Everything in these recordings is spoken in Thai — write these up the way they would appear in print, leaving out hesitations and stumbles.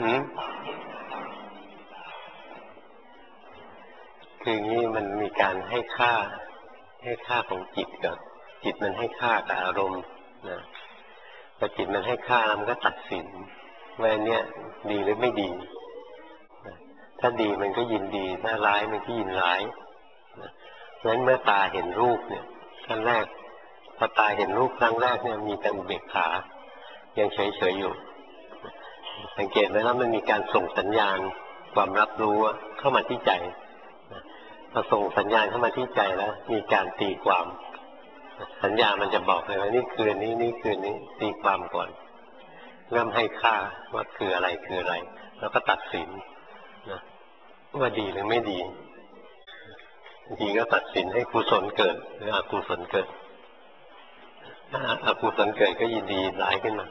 คืออย่างนี้มันมีการให้ค่าของจิตกับจิตมันให้ค่ากับอารมณ์นะพอจิตมันให้ค่ามันก็ตัดสินว่าอันเนี้ยดีหรือไม่ดีนะถ้าดีมันก็ยินดีถ้าร้ายมันก็ยินร้ายนะเพราะฉะนั้นเมื่อตาเห็นรูปเนี่ยขั้นแรกพอตาเห็นรูปครั้งแรกเนี่ยมีแต่อุเบกขายังเฉยๆอยู่สังเกตไหมว่ามันมีการส่งสัญญาณความรับรู้เข้ามาที่ใจพอส่งสัญญาณเข้ามาที่ใจแล้วมีการตีความสัญญามันจะบอกเลยว่านี่คือนี้นี่คือนี้ตีความก่อนเริ่มให้ค่าว่าคืออะไรแล้วก็ตัดสินนะว่าดีหรือไม่ดีดีก็ตัดสินให้กุศลเกิดหรืออกุศลเกิดถ้าอกุศลเกิดก็ยินดีร้ายขึ้นมา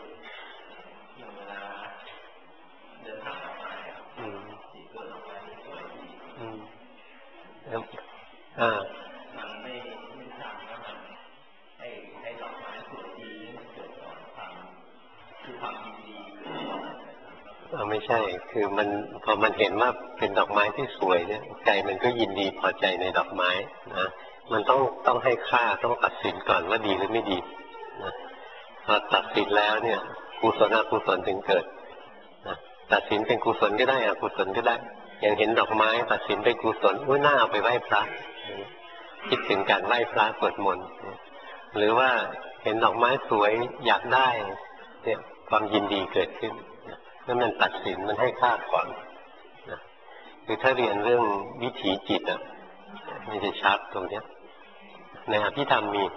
มันไม่ทำว่ามันให้ดอกไม้สวยดีมันเกิดก่อนความยินดีไม่ใช่คือมันพอมันเห็นว่าเป็นดอกไม้ที่สวยเนี่ยใจมันก็ยินดีพอใจในดอกไม้นะมันต้องให้ค่าต้องตัดสินก่อนว่าดีหรือไม่ดีนะพอตัดสินแล้วเนี่ยกุศลอกุศลถึงเกิดนะตัดสินเป็นกุศลก็ได้อกุศลก็ได้อย่างเห็นดอกไม้ตัดสินเป็นกุศลน่าเอาไปไหว้พระคิดถึงการไหว้พระสวดมนต์หรือว่าเห็นดอกไม้สวยอยากได้เนี่ยความยินดีเกิดขึ้นนั่นมันตัดสินมันให้ค่าก่อนคือถ้าเรียนเรื่องวิถีจิตมันจะชัดตรงนี้ในอภิธรรมมี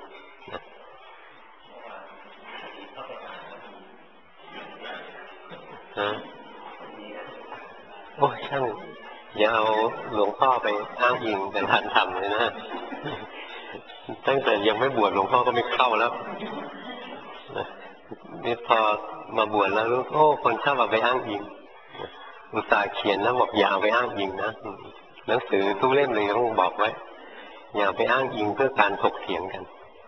โอ้ช่างอย่าเอาหลวงพ่อไปอ้างอิงเป็นฐานธรรมเลยนะตั้งแต่ยังไม่บวชหลวงพ่อก็ไม่เข้าแล้วนี่พอมาบวชแล้วรู้คนชอบเอาไปอ้างอิงอุตส่าห์เขียนนะบอกอย่าเอาไปอ้างอิงนะหนังสือทุกเล่มเลยต้องบอกไว้อย่าไปอ้างอิงเพื่อการถกเถียงกัน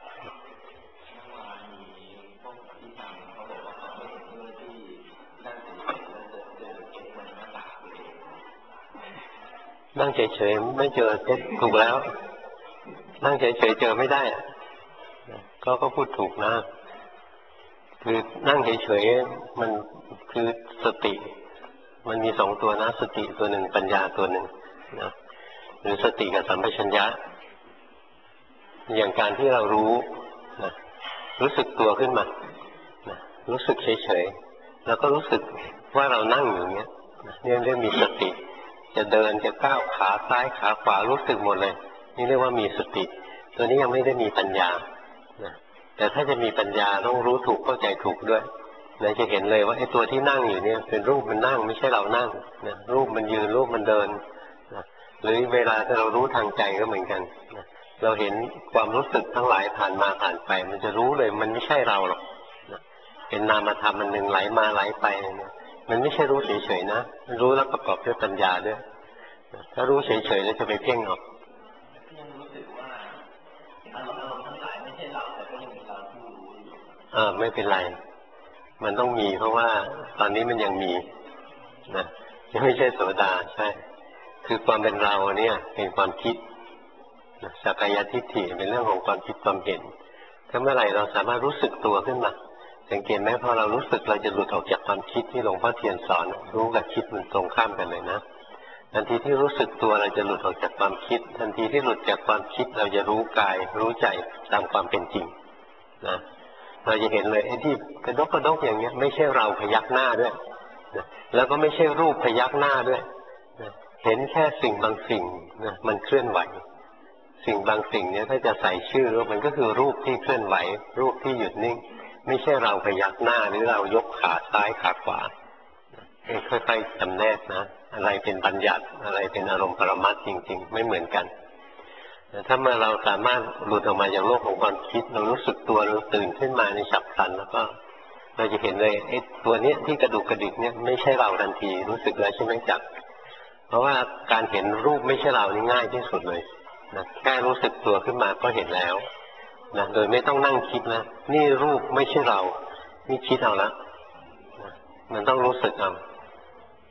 นั่งเฉยๆไม่เจอถูกแล้วนั่งเฉยๆเจอไม่ได้ก็พูดถูกนะคือนั่งเฉยๆมันคือสติมันมีสองตัวนะสติตัวหนึ่งปัญญาตัวหนึ่งนะหรือสติกับสัมปชัญญะอย่างการที่เรารู้นะรู้สึกตัวขึ้นมานะรู้สึกเฉยๆแล้วก็รู้สึกว่าเรานั่งอยู่เนี้ยเนี่ยเรียกมีสติจะเดินจะก้าวขาซ้ายขาขวารู้สึกหมดเลยนี่เรียกว่ามีสติตัวนี้ยังไม่ได้มีปัญญานะแต่ถ้าจะมีปัญญาต้องรู้ถูกเข้าใจถูกด้วยเราจะเห็นเลยว่าไอ้ตัวที่นั่งอยู่เนี่ยเป็นรูปมันนั่งไม่ใช่เรานั่งนะรูปมันยืนรูปมันเดินนะหรือเวลาที่เรารู้ทางใจก็เหมือนกันนะเราเห็นความรู้สึกทั้งหลายผ่านมาผ่านไปมันจะรู้เลยมันไม่ใช่เราหรอกนะเป็นนามธรรมอันหนึ่งไหลมาไหลไปนะมันไม่ใช่รู้เฉยๆนะรู้แล้วประกอบด้วยปัญญาด้วยถ้ารู้เฉยๆแล้วจะไปเพ่งออกยังรู้สึกว่าอารมณ์ทั้งหลายไม่ใช่เราแต่ก็ยังมีเราที่รู้ไม่เป็นไรมันต้องมีเพราะว่าตอนนี้มันยังมีนะยังไม่ใช่โสดาใช่คือความเป็นเราเนี่ยเป็นความคิดสักกายทิฏฐิเป็นเรื่องของความคิดความเห็นถ้าเมื่อไหร่เราสามารถรู้สึกตัวขึ้นมาสังเกตไหมพอเรารู้สึกเราจะหลุดออกจากความคิดที่หลวงพ่อเทียนสอนรู้กับคิดมันตรงข้ามกันเลยนะทันทีที่รู้สึกตัวเราจะหลุดออกจากความคิดทันทีที่หลุดจากความคิดเราจะรู้กายรู้ใจตามความเป็นจริงนะเราจะเห็นเลยไอ้ที่กระดกอย่างเงี้ยไม่ใช่เราพยักหน้าด้วยนะแล้วก็ไม่ใช่รูปพยักหน้าด้วยนะเห็นแค่สิ่งบางสิ่งนะมันเคลื่อนไหวสิ่งบางสิ่งเนี้ยถ้าจะใส่ชื่อมันก็คือรูปที่เคลื่อนไหวรูปที่หยุดนิ่งไม่ใช่เราพยักหน้าหรือเรายกขาซ้ายขาขวาค่อยๆจำแนกนะอะไรเป็นบัญญัติอะไรเป็นอารมณ์ปรมัตถ์จริงๆไม่เหมือนกันถ้าเมื่อเราสามารถหลุดออกมาจากโลกของความคิดเรารู้สึกตัวเราตื่นขึ้นมาในฉับพลันแล้วก็เราจะเห็นเลยไอ้ตัวนี้ที่กระดุกกระดิกเนี่ยไม่ใช่เราทันทีรู้สึกเลยใช่ไหมจักเพราะว่าการเห็นรูปไม่ใช่เรานี่ง่ายที่สุดเลยนะแค่รู้สึกตัวขึ้นมาก็เห็นแล้วนะโดยไม่ต้องนั่งคิดนะนี่รูปไม่ใช่เรานี่คิดเอาละนะมันต้องรู้สึกเอา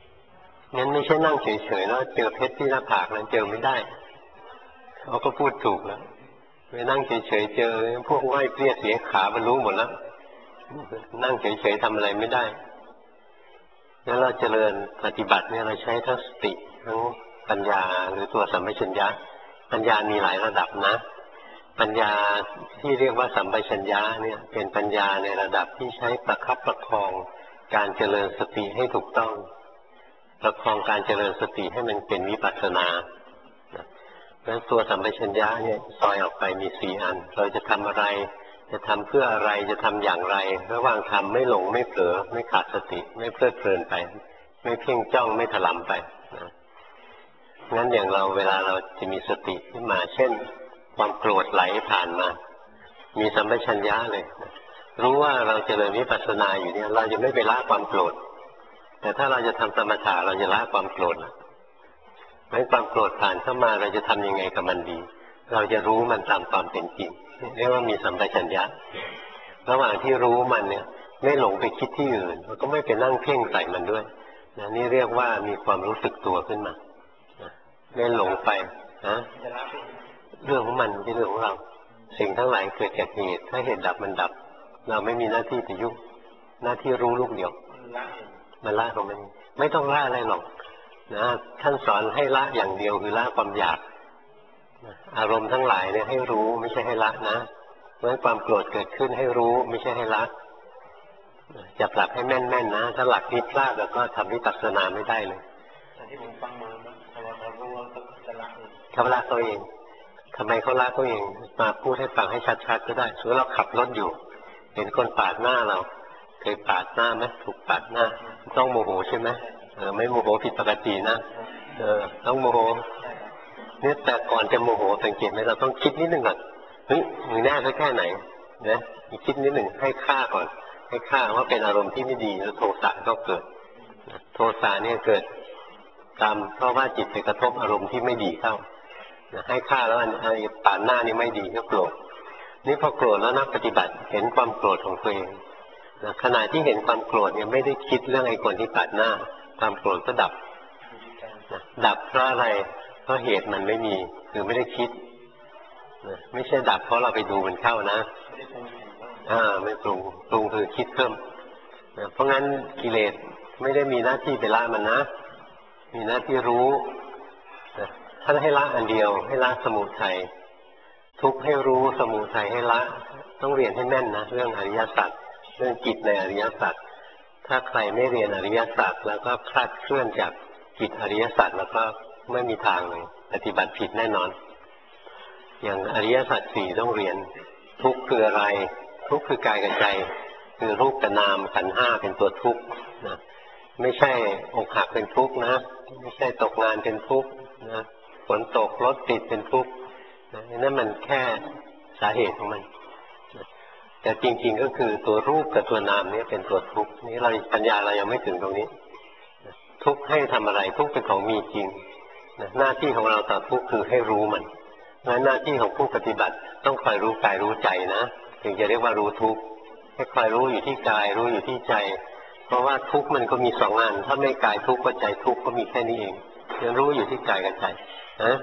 งั้นไม่ใช่นั่งเฉยๆแล้วเจอเพชรที่หน้าผากนั้นเจอไม่ได้เขาก็พูดถูกแล้วไปนั่งเฉยๆเจอพวกง่อยเปรี้ยเสียขาบรรลุหมดแล้วนั่งเฉยๆทำอะไรไม่ได้งั้นเราเจริญปฏิบัติเนี่ยเราใช้ทั้งสติทั้งปัญญาหรือตัวสัมปชัญญะปัญญามีหลายระดับนะปัญญาที่เรียกว่าสัมปชัญญะเนี่ยเป็นปัญญาในระดับที่ใช้ประคับประคองการเจริญสติให้ถูกต้องประคองการเจริญสติให้มันเป็นวิปัสสนาแล้วตัวสัมปชัญญะเนี่ยซอยออกไปมี4 อันเราจะทำอะไรจะทำเพื่ออะไรจะทำอย่างไรระหว่างทำไม่หลงไม่เผลอไม่ขาดสติไม่เพลิดเพลินไปไม่เพ่งจ้องไม่ถลำไปนะงั้นอย่างเราเวลาเราจะมีสติขึ้นมาเช่นความโกรธไหลผ่านมามีสัมปชัญญะเลยรู้ว่าเราเจริญวิปัสสนาอยู่เนี่ยเราจะไม่ไปละความโกรธแต่ถ้าเราจะทำสมถะเราจะละความโกรธไม่ความโกรธผ่านเข้ามาเราจะทำยังไงกับมันดีเราจะรู้มันตามความเป็นจริงเรียกว่ามีสัมปชัญญะระหว่างที่รู้มันเนี่ยไม่หลงไปคิดที่อื่นแล้วก็ไม่ไปนั่งเพ่งใส่มันด้วยนะนี่เรียกว่ามีความรู้สึกตัวขึ้นมาไม่หลงไปนะเรื่องของมันไม่ใช่เรื่องของเราสิ่งทั้งหลายเกิดจากเหตุถ้าเหตุดับมันดับเราไม่มีหน้าที่ไปยุ่งหน้าที่รู้ลูกเดียวมันละของมันไม่ต้องละอะไรหรอกนะท่านสอนให้ละอย่างเดียวคือละความอยากอารมณ์ทั้งหลายเนี่ยให้รู้ไม่ใช่ให้ละนะเพราะความโกรธเกิดขึ้นให้รู้ไม่ใช่ให้ละจะปรับให้แม่นๆนะถ้าหลักนี้พลาดแล้วก็ทำวิปัสสนาไม่ได้เลยที่ผมฟังมาเรารู้ว่าจะละเขาละตัวเองทำไมเขาละตัวเองมาพูดให้ฟังให้ชัดๆก็ได้สมมติเราขับรถอยู่เห็นคนปาดหน้าเราเคยปาดหน้าไหมถูกปาดหน้าต้องโมโหใช่ไหมไม่โมโหผิดปกตินะต้องโมโหเนี่ยแต่ก่อนจะโมโหสังเกตไหมเราต้องคิดนิดนึงก่อนเฮ้ยมือหน้าเขาแค่ไหนนะคิดนิดหนึ่งให้ค่าก่อนให้ค่าว่าเป็นอารมณ์ที่ไม่ดีแล้วโทสะก็เกิดโทสะเนี่ยเกิดตามเพราะว่าจิตไปกระทบอารมณ์ที่ไม่ดีเข้าให้ค่าแล้วอันปาดหน้านี่ไม่ดีก็โกรธนี่พอโกรธแล้วนักปฏิบัติเห็นความโกรธของตัวเองขณะที่เห็นความโกรธเนี่ยไม่ได้คิดเรื่องไอ้คนที่ปาดหน้าความโกรธก็ดับดับเพราะอะไรเพราะเหตุมันไม่มีคือไม่ได้คิดไม่ใช่ดับเพราะเราไปดูมันเข้านะไม่ปรุงคือคิดเพิ่มเพราะงั้นกิเลสไม่ได้มีหน้าที่ไปละมันนะมีหน้าที่รู้ถ้าให้ละอันเดียวให้ละสมุทัยทุกข์ให้รู้สมุทัยให้ละต้องเรียนให้แม่นนะเรื่องอริยสัจเรื่องจิตในอริยสัจถ้าใครไม่เรียนอริยสัจแล้วก็คลาดเคลื่อนจากจิตอริยสัจแล้วก็ไม่มีทางเลยปฏิบัติผิดแน่นอนอย่างอริยสัจ4ต้องเรียนทุกข์คืออะไรทุกข์คือกายกับใจคือรูปกับนามขันธ์5เป็นตัวทุกข์นะไม่ใช่อกหักเป็นทุกข์นะไม่ใช่ตกงานเป็นทุกข์นะฝนตกรถติดเป็นทุกข์นั่นมันแค่สาเหตุของมันแต่จริงๆก็คือตัวรูปกับตัวนามนี่เป็นตัวทุกข์นี่เราปัญญาเรายังไม่ถึงตรงนี้ทุกข์ให้ทำอะไรทุกข์เป็นของมีจริงหน้าที่ของเราต่อทุกข์คือให้รู้มันงั้นหน้าที่ของผู้ปฏิบัติต้องคอยรู้กายรู้ใจนะถึงจะเรียกว่ารู้ทุกข์ให้คอยรู้อยู่ที่กายรู้อยู่ที่ใจเพราะว่าทุกข์มันก็มี2 อันถ้าไม่กายทุกข์ก็ใจทุกข์ก็มีแค่นี้เองยังรู้อยู่ที่กายกับใจนะ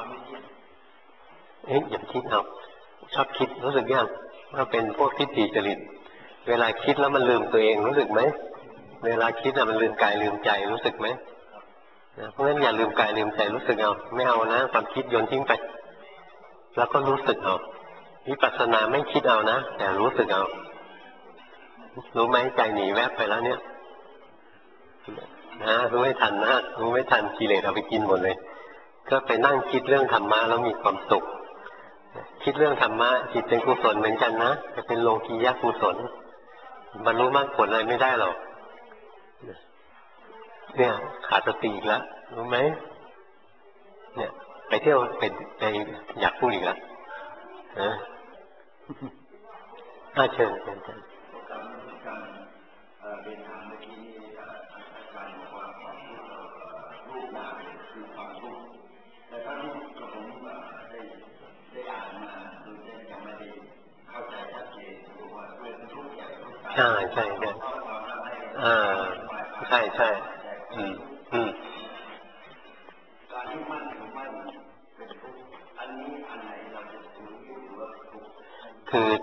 อย่าคิดเอาชอบคิดรู้สึกยังว่าเป็นพวกทิฏฐิจริตเวลาคิดแล้วมันลืมตัวเองรู้สึกไหมเวลาคิดมันลืมกายลืมใจรู้สึกไหมเพราะฉะนั้นอย่าลืมกายลืมใจรู้สึกเอาไม่เอานะความคิดโยนทิ้งไปแล้วก็รู้สึกเอาวิปัสสนาไม่คิดเอานะแต่รู้สึกเอารู้ไหมใจหนีแวบไปแล้วเนี่ยนะรู้ไม่ทันนะรู้ไม่ทันกิเลสเอาไปกินหมดเลยก็ไปนั่งคิดเรื่องธรรมะแล้วมีความสุขคิดเรื่องธรรมะจิตเป็นกุศลเหมือนกันนะจะเป็นโลกียะกุศลบรรลุมรรคผลอะไรไม่ได้หรอกเนี่ยขาดสติอีกแล้วรู้ไหมเนี่ยไปเที่ยวไปอยากพูดอีกแล้วเชิญเรียนถามเมื่อกี้นี้อาจารย์บอกว่าความทุกข์รูปนามคือความทุกข์แต่ถ้ารูปกับผมได้อ่านมาดูแต่ยังไม่ได้เข้าใจชัดเจนดูว่าเป็นทุกข์ใหญ่ทุกข์ใช่ใช่ใช่ใช่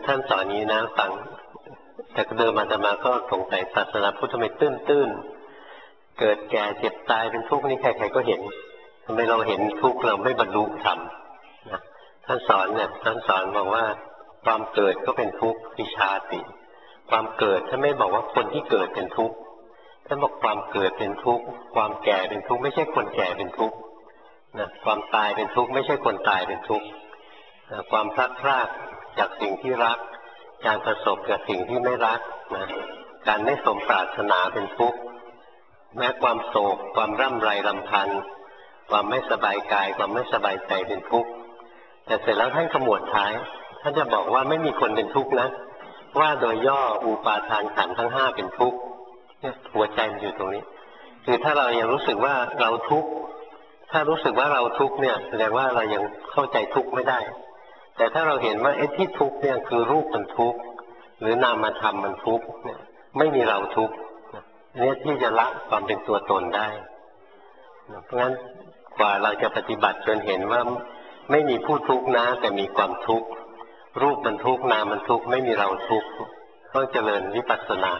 ท่านสอนนี้นะฟังแต่เดิมอาตมาก็สงสัยศาสนาพุทธทำไมตื้นเกิดแก่เจ็บตายเป็นทุกข์นี่ใครๆก็เห็นทำไมเราเห็นทุกข์เราไม่บรรลุธรรมนะท่านสอนบอกว่าความเกิดก็เป็นทุกข์วิชาติความเกิดท่านไม่บอกว่าคนที่เกิดเป็นทุกข์ท่านบอกความเกิดเป็นทุกข์ความแก่เป็นทุกข์ไม่ใช่คนแก่เป็นทุกข์นะความตายเป็นทุกข์ไม่ใช่คนตายเป็นทุกข์นะความพลัดพรากจากสิ่งที่รักการประสบกับสิ่งที่ไม่รักนะการไม่สมปรารถนาเป็นทุกข์แม้ความโศกความร่ำไรรำพันความไม่สบายกายความไม่สบายใจเป็นทุกข์แต่เสร็จแล้วท่านขมวดท้ายท่านจะบอกว่าไม่มีคนเป็นทุกข์นะว่าโดยย่ออุปาทานขันธ์ทั้งห้าเป็นทุกข์เนี่ยหัวใจมันอยู่ตรงนี้คือถ้าเรายังรู้สึกว่าเราทุกข์ถ้ารู้สึกว่าเราทุกข์เนี่ยแสดงว่าเรายังเข้าใจทุกข์ไม่ได้แต่ถ้าเราเห็นว่าที่ทุกข์เนี่ยคือรูปมันทุกข์หรือนามธรรมมันทุกข์เนี่ยไม่มีเราทุกข์เนี่ยที่จะละความเป็นตัวตนได้เพราะฉะนั้นกว่าเราจะปฏิบัติจนเห็นว่าไม่มีผู้ทุกข์นะแต่มีความทุกข์รูปมันทุกข์นามมันทุกข์ไม่มีเราทุกข์ต้องเจริญวิปัสสนา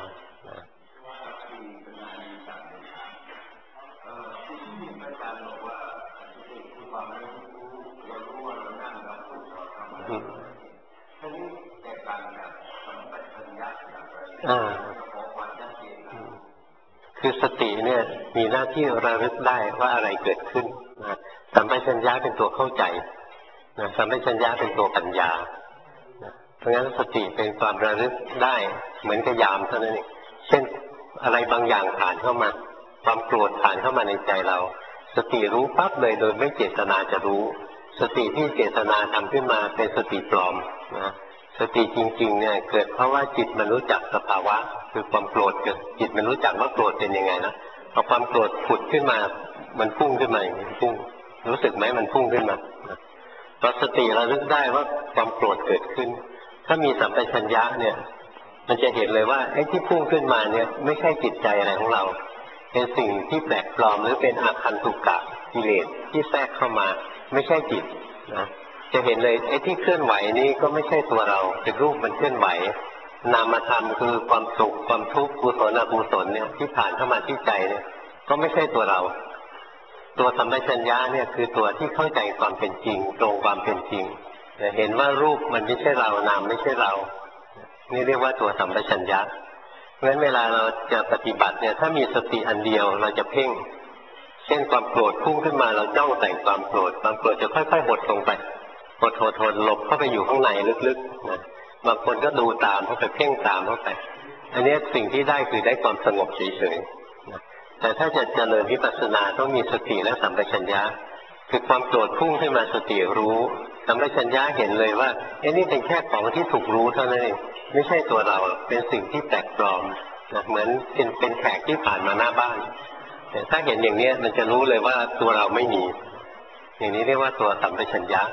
คือสติเนี่ยมีหน้าที่ระลึกได้ว่าอะไรเกิดขึ้นนะสัมปชัญญะเป็นตัวเข้าใจนะสัมปชัญญะเป็นตัวปัญญานะเพราะงั้นสติเป็นความระลึกได้เหมือนกับยามเท่านั้นเองเช่นอะไรบางอย่างผ่านเข้ามาความโกรธผ่านเข้ามาในใจเราสติรู้ปั๊บเลยโดยไม่เจตนาจะรู้สติที่เจตนาทำขึ้นมาเป็นสติปลอมนะสติจริงๆเนี่ยเกิดเพราะว่าจิตมันรู้จักสภาวะคือความโกรธเกิดจิตมันรู้จักว่าโกรธเป็นยังไงนะพอความโกรธผุดขึ้นมามันพุ่งขึ้นมาอย่างนี้พุ่งรู้สึกไหมมันพุ่งขึ้นมาพอสติระลึกได้ว่าความโกรธเกิดขึ้นถ้ามีสัมปชัญญะเนี่ยมันจะเห็นเลยว่าไอ้ที่พุ่งขึ้นมาเนี่ยไม่ใช่จิตใจอะไรของเราเป็นสิ่งที่แปลกปลอมหรือเป็นอาคันตุกะกิเลสที่แทรกเข้ามาไม่ใช่จิตนะจะเห็นเลยไอ้ที่เคลื่อนไหวนี้ก็ไม่ใช่ตัวเราเป็นรูปมันเคลื่อนไหวนามธรรมคือความสุขความทุกข์กุศลอกุศลเนี่ยที่ผ่านเข้ามาที่ใจเนี่ยก็ไม่ใช่ตัวเราตัวสัมปชัญญะเนี่ยคือตัวที่เข้าใจความเป็นจริงตรงความเป็นจริงเห็นว่ารูปมันไม่ใช่เรานามไม่ใช่เรานี่เรียกว่าตัวสัมปชัญญะเพราะฉะนั้นเวลาเราจะปฏิบัติเนี่ยถ้ามีสติอันเดียวเราจะเพ่งเช่นความโกรธพุ่งขึ้นมาเราจ้องแต่ความโกรธความโกรธจะค่อยๆหดลงไปหดหลบเข้าไปอยู่ข้างในลึกๆนะบางคนก็ดูตามเข้าไปเพ่งตามเข้าไปอันนี้สิ่งที่ได้คือได้ความสงบเฉยๆนะแต่ถ้าจะเจริญวิปัสสนาต้องมีสติและสัมปชัญญะคือความโกรธพุ่งขึ้นมาสติรู้สัมปชัญญะเห็นเลยว่านี่เป็นแค่ของที่ถูกรู้เท่านั้นเองไม่ใช่ตัวเราเป็นสิ่งที่แปลกปลอมนะเหมือนเป็นแขกที่ผ่านมาหน้าบ้านแต่ถ้าเห็นอย่างนี้มันจะรู้เลยว่าตัวเราไม่มีอย่างนี้เรียกว่าตัวสัมปชัญญะ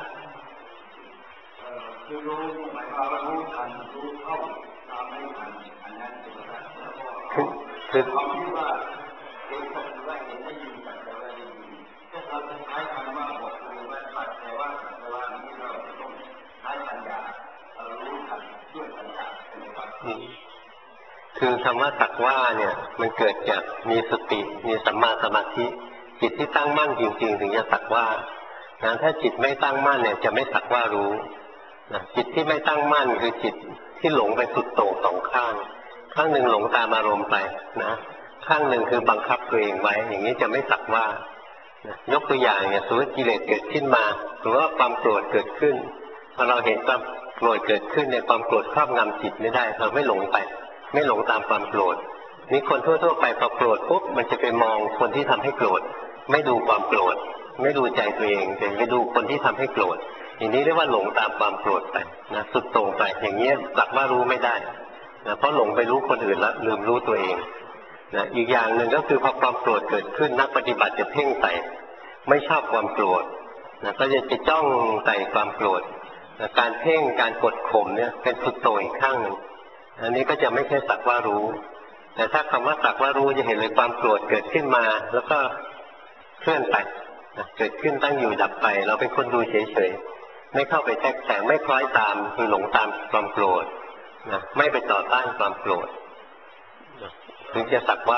คือรู้หมายความว่ารู้ทันรู้เข้าตามไม่ทันอันนั้นคือความที่ว่าเห็นปัจจุบันเห็นไม่ยินปัจจุบันยินถ้าเราจะใช้คำว่าบทหรือว่าปัจจุบันปัจจุบันนี้เราต้องใช้ปัญญารู้ทันด้วยปัญญาเป็นความคือคำว่าสักว่าเนี่ยมันเกิดจากมีสติมีสัมมาสมาธิจิตที่ตั้งมั่นจริงๆถึงจะสักว่านะถ้าจิตไม่ตั้งมั่นเนี่ยจะไม่สักว่ารู้จิตที่ไม่ตั้งมั่นคือจิตที่หลงไปสุดโต่งสองข้างข้างหนึ่งหลงตามอารมณ์ไปนะข้างหนึ่งคือบังคับตัวเองไว้อย่างนี้จะไม่สักว่ายกตัวอย่างเนี่ยสมมติกิเลสเกิดขึ้นมาหรือว่าความโกรธเกิดขึ้นพอเราเห็นความโกรธเกิดขึ้นเนี่ยความโกรธครอบงำจิตไม่ได้เราไม่หลงไปไม่หลงตามความโกรธนี่คนทั่วๆไปพอโกรธปุ๊บมันจะไปมองคนที่ทำให้โกรธไม่ดูความโกรธไม่ดูใจตัวเองแต่ไปดูคนที่ทำให้โกรธอย่างนี้เรียกว่าหลงตามความโกรธไปนะสุดโต่งไปอย่างนี้สักว่ารู้ไม่ได้นะเพราะหลงไปรู้คนอื่นแล้วลืมรู้ตัวเองนะอีกอย่างหนึ่งก็คือพอความโกรธเกิดขึ้นนักปฏิบัติจะเพ่งใส่ไม่ชอบความโกรธนะก็จะจ้องใส่ความโกรธนะการเพ่งการกดข่มเนี่ยเป็นสุดโต่งอีกข้างหนึ่งอันนี้ก็จะไม่ใช่สักว่ารู้แต่ถ้าคำว่าสักว่ารู้จะเห็นเลยความโกรธเกิดขึ้นมาแล้วก็เคลื่อนไปเกิดขึ้นตั้งอยู่ดับไปเราเป็นคนดูเฉยๆไม่เข้าไปแทรกแซงไม่คล้อยตามคือหลงตามความโกรธนะไม่ไปต่อต้านความโกรธถึงจะสักว่า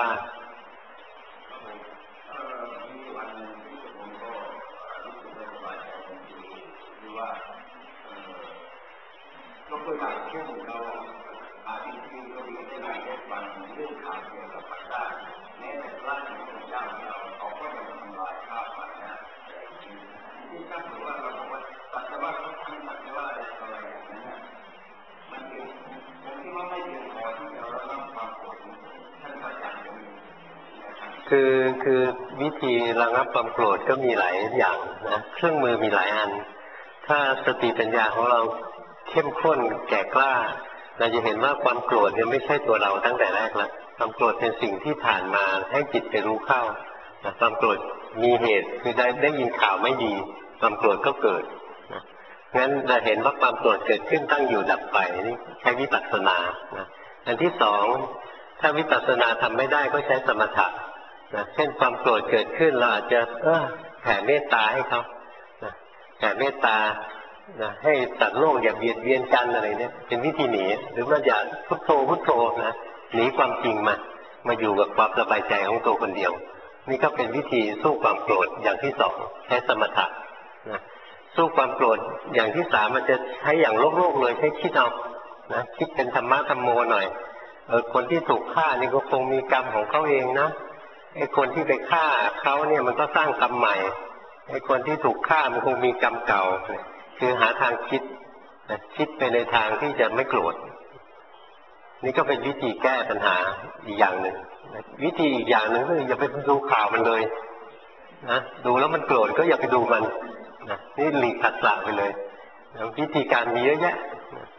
ก็ตัวอย่างเช่นเราที่เราเรียนได้ในวันเรื่องข่าวเกี่ยวกับปัจจัยแม้แต่ร่างของพระเจ้าเราเขาก็ยังทำลายข้าวมันนะที่ถ้าเกิดว่าเราบอกว่าปัจจัยว่าเขาทำปัจจัยว่าอะไรอย่างนั้นมันเป็นผมคิดว่าไม่เพียงพอที่จะรับความโกรธท่านอาจารย์คือวิธีระงับความโกรธก็มีหลายอย่างนะเครื่องมือมีหลายอันถ้าสติปัญญาของเราเข้มข้นแก่กล้าเราจะเห็นว่าความโกรธเนี่ยไม่ใช่ตัวเราตั้งแต่แรกแล้วความโกรธเป็นสิ่งที่ผ่านมาให้จิตไปรู้เข้าความโกรธมีเหตุคือได้ยินข่าวไม่ดีความโกรธก็เกิดงั้นเราเห็นว่าความโกรธเกิดขึ้นตั้งอยู่ดับไปนี่ใช้วิปัสสนาอันที่สองถ้าวิปัสสนาทำไม่ได้ก็ใช้สมถะเช่นความโกรธเกิดขึ้นเราอาจจะแผ่เมตตาให้เขาแผ่เมตตาให้ตัดโลกอย่าเบียดเบียนกันอะไรเนี่ยเป็นวิธีหนีหรือว่าอย่าพุทโธพุทโธนะหนีความจริงมาอยู่กับความสบายใจของตัวคนเดียวนี่ก็เป็นวิธีสู้ความโกรธอย่างที่สองใช้สมถะนะสู้ความโกรธอย่างที่สามมันจะใช้อย่างโลกเลยใช้คิดเอานะคิดเป็นธรรมะธรรมโมหน่อยคนที่ถูกฆ่านี่ก็คงมีกรรมของเขาเองนะไอ้คนที่ไปฆ่าเขาเนี่ยมันก็สร้างกรรมใหม่ไอ้คนที่ถูกฆ่ามันคงมีกรรมเก่าคือหาทางคิดไปในทางที่จะไม่โกรธนี่ก็เป็นวิธีแก้ปัญหาอีกอย่างหนึ่งวิธีอีกอย่างหนึ่งก็คืออย่าไปดูข่าวมันเลยนะดูแล้วมันโกรธก็อย่าไปดูมันนะนี่หลีกผัสสะไปเลยวิธีการมีเยอะแยะ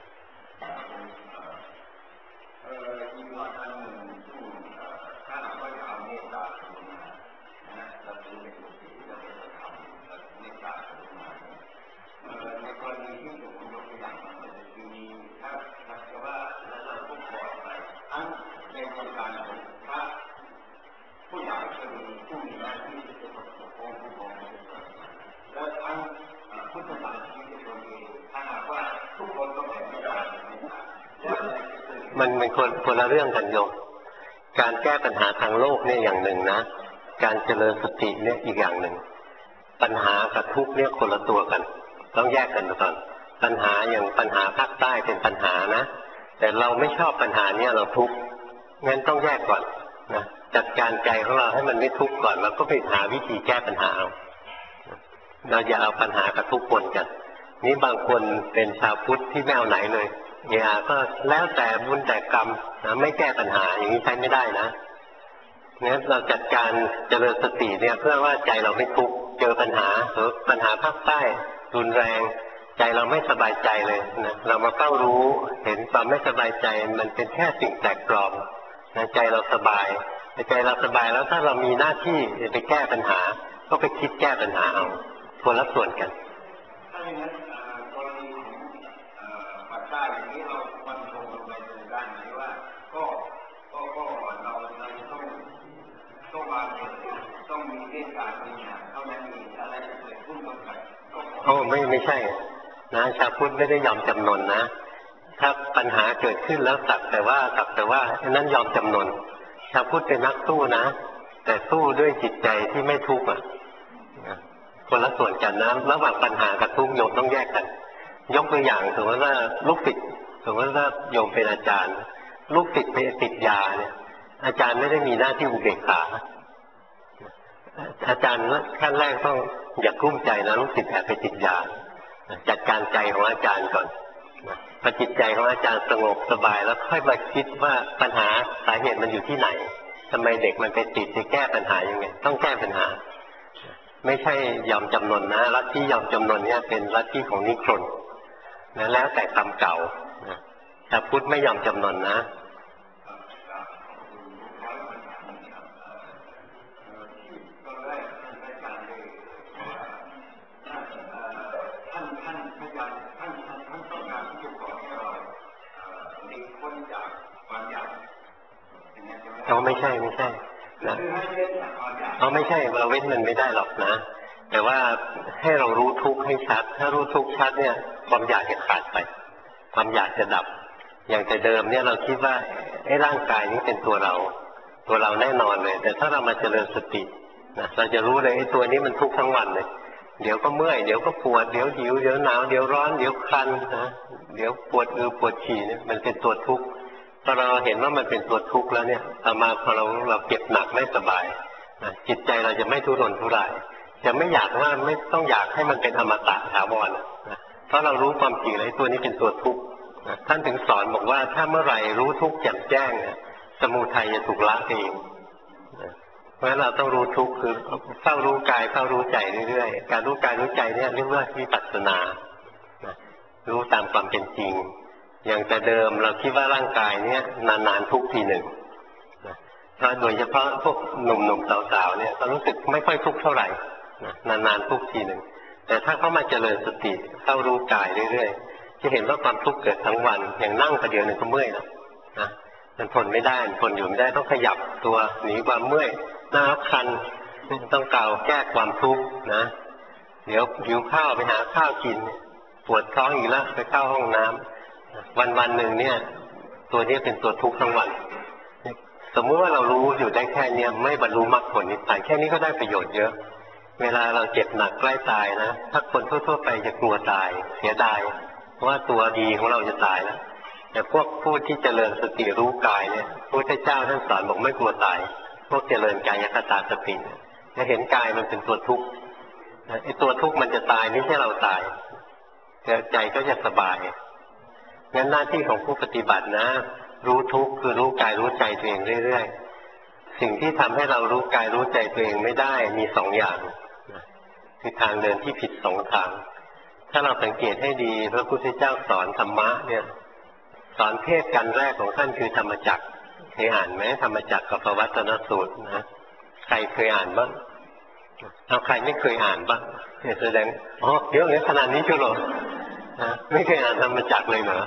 มันเป็นคนละเรื่องกันโยมการแก้ปัญหาทางโลกเนี่ยอย่างหนึ่งนะการเจริญสติเนี่ยอีกอย่างหนึ่งปัญหากับทุกข์เนี่ยคนละตัวกันต้องแยกกันก่อนปัญหาอย่างปัญหาภาคใต้เป็นปัญหานะแต่เราไม่ชอบปัญหาเนี่ยเราทุกข์งั้นต้องแยกก่อนนะจัดการใจของเราให้มันไม่ทุกข์ก่อนแล้วก็ไปหาวิธีแก้ปัญหาเราอย่าเอาปัญหากับทุกข์ปนกันนี่บางคนเป็นชาวพุทธที่ไม่เอาไหนเลยก็แล้วแต่บุญแต่กรรมนะไม่แก้ปัญหาอย่างนี้ใช้ไม่ได้นะงั้นเราจัดการเจริญสติเนี่ยเพื่อว่าใจเราไม่ทุกข์เจอปัญหาปัญหาภาคใต้รุนแรงใจเราไม่สบายใจเลยนะเรามาเฝ้ารู้เห็นความไม่สบายใจมันเป็นแค่สิ่งแปลกปลอมนะใจเราสบายใจเราสบายแล้วถ้าเรามีหน้าที่ไปแก้ปัญหาก็ไปคิดแก้ปัญหาเอาคนละส่วนกันได้อย่างนี้เรามันคงไปถึงด้านนี้ว่าก็เราต้องวางต้องมีเรื่องการบริหารเท่านั้นเองอะไรจะเกิดขึ้นก็เกิดไม่ใช่นะชาวพุทธไม่ได้ยอมจำนนนะถ้าปัญหาเกิดขึ้นแล้วสักแต่ว่านั้นยอมจำนนชาวพุทธเป็นนักสู้นะแต่สู้ด้วยจิตใจที่ไม่ทุกข์คนละส่วนกันนะระหว่างปัญหากับทุกข์โยมต้องแยกกันยกตัวอย่างสมมติว่าลูกศิษย์สมมติว่าโยมเป็นอาจารย์ลูกศิษย์ไปติดยาเนี่ยอาจารย์ไม่ได้มีหน้าที่อุเบกขาอาจารย์ขั้นแรกต้องอย่ากลุ้มใจนะลูกศิษย์แอบไปติดยาจัดการใจของอาจารย์ก่อนพอจิตใจของอาจารย์สงบสบายแล้วค่อยมาคิดว่าปัญหาสาเหตุมันอยู่ที่ไหนทำไมเด็กมันไปติดจะแก้ปัญหายังไงต้องแก้ปัญหาไม่ใช่ยอมจำนนนะลัทธิยอมจำนนเนี่ยเป็นลัทธิของนิครนแล้วแต่กรรมเก่าแต่พุทธไม่ยอมจำนนนะไม่ใช่นะไม่ใช่เราเว้นมันไม่ได้หรอกนะแต่ว่าให้เรารู้ทุกข์ให้ชัดถ้ารู้ทุกข์ชัดเนี่ยความอยากจะขาดไปความอยากจะดับอย่างแต่เดิมเนี่ยเราคิดว่าไอ้ร่างกายนี้เป็นตัวเราแน่นอนเลยแต่ถ้าเรามาเจริญสตินะเราจะรู้เลยไอ้ตัวนี้มันทุกข์ทั้งวันเลยเดี๋ยวก็เมื่อยเดี๋ยวก็ปวดเดี๋ยวหิวเดี๋ยวหนาวเดี๋ยวร้อนเดี๋ยวคันนะเดี๋ยวปวดปวดฉี่เนี่ยมันเป็นตัวทุกข์พอเราเห็นว่ามันเป็นตัวทุกข์แล้วเนี่ยต่อมาพอเราเก็บหนักไม่สบายนะจิตใจเราจะไม่ทุรนทุรายจะไม่อยากว่าไม่ต้องอยากให้มันเป็นอมตะถาวรนะเพราะเรารู้ความจริงแล้วตัวนี้เป็นตัวทุกข์นะท่านถึงสอนบอกว่าถ้าเมื่อไหร่รู้ทุกข์แจ่มแจ้งเนี่ยสมุทัยจะถูกละเองนะเพราะฉะนั้นเราต้องรู้ทุกข์คือเฝ้ารู้กายเฝ้ารู้ใจเรื่อยๆการรู้กายรู้ใจเนี่ยเรียกว่าวิปัสสนานะรู้ตามความเป็นจริงอย่างแต่เดิมเราคิดว่าร่างกายเนี่ยนานๆทุกทีหนึ่งนะถ้าโดยเฉพาะพวกหนุ่มๆสาวๆเนี่ยก็รู้สึกไม่ค่อยทุกข์เท่าไหร่นานๆทุกทีหนึ่งแต่ถ้าเข้ามาเจริญสติเข้ารู้กายเรื่อยๆจะเห็นว่าความทุกข์เกิดทั้งวันอย่างนั่งประเดี๋ยวหนึ่งก็เมื่อยแล้วนะมันทนไม่ได้ทนอยู่ไม่ได้ต้องขยับตัวหนีความเมื่อยหน้าคันต้องเกาแก้ความทุกข์นะเดี๋ยวหิวข้าวไปหาข้าวกินปวดท้องอีกแล้วไปเข้าห้องน้ำวันหนึ่งเนี่ยตัวนี้เป็นตัวทุกข์ทั้งวันสมมุติว่าเรารู้อยู่ได้แค่นี้ไม่บรรลุมรรคผลนิพพานแค่นี้ก็ได้ประโยชน์เยอะเวลาเราเจ็บหนักใกล้ตายนะถ้าคนทั่วๆไปจะกลัวตายเสียดายเพราะว่าตัวดีของเราจะตายแล้วแต่พวกผู้ที่เจริญสติรู้กายเนี่ยพระพุทธเจ้าท่านสอนบอกไม่กลัวตายพวกเจริญกายคตาสติจะเห็นกายมันเป็นตัวทุกข์ไอ้ตัวทุกข์มันจะตายไม่ใช่เราตายแต่ใจก็จะสบายงั้นหน้าที่ของผู้ปฏิบัตินะรู้ทุกข์คือรู้กายรู้ใจตัวเองเรื่อยๆสิ่งที่ทำให้เรารู้กายรู้ใจตัวเองไม่ได้มีสองอย่างคือทางเดินที่ผิดสองทางถ้าเราสังเกตให้ดีพระพุทธเจ้าสอนธรรมะเนี่ยสอนเทศกันแรกของท่านคือธรรมจักรเคยอ่านไหมธรรมจักรกับปวัตตนสูตรนะใครเคยอ่านบ้างเอาใครไม่เคยอ่านบ้างแสดงอ๋อเยอะเลยขนาดนี้เชียวเหรอไม่เคยอ่านธรรมจักรเลยเหรอ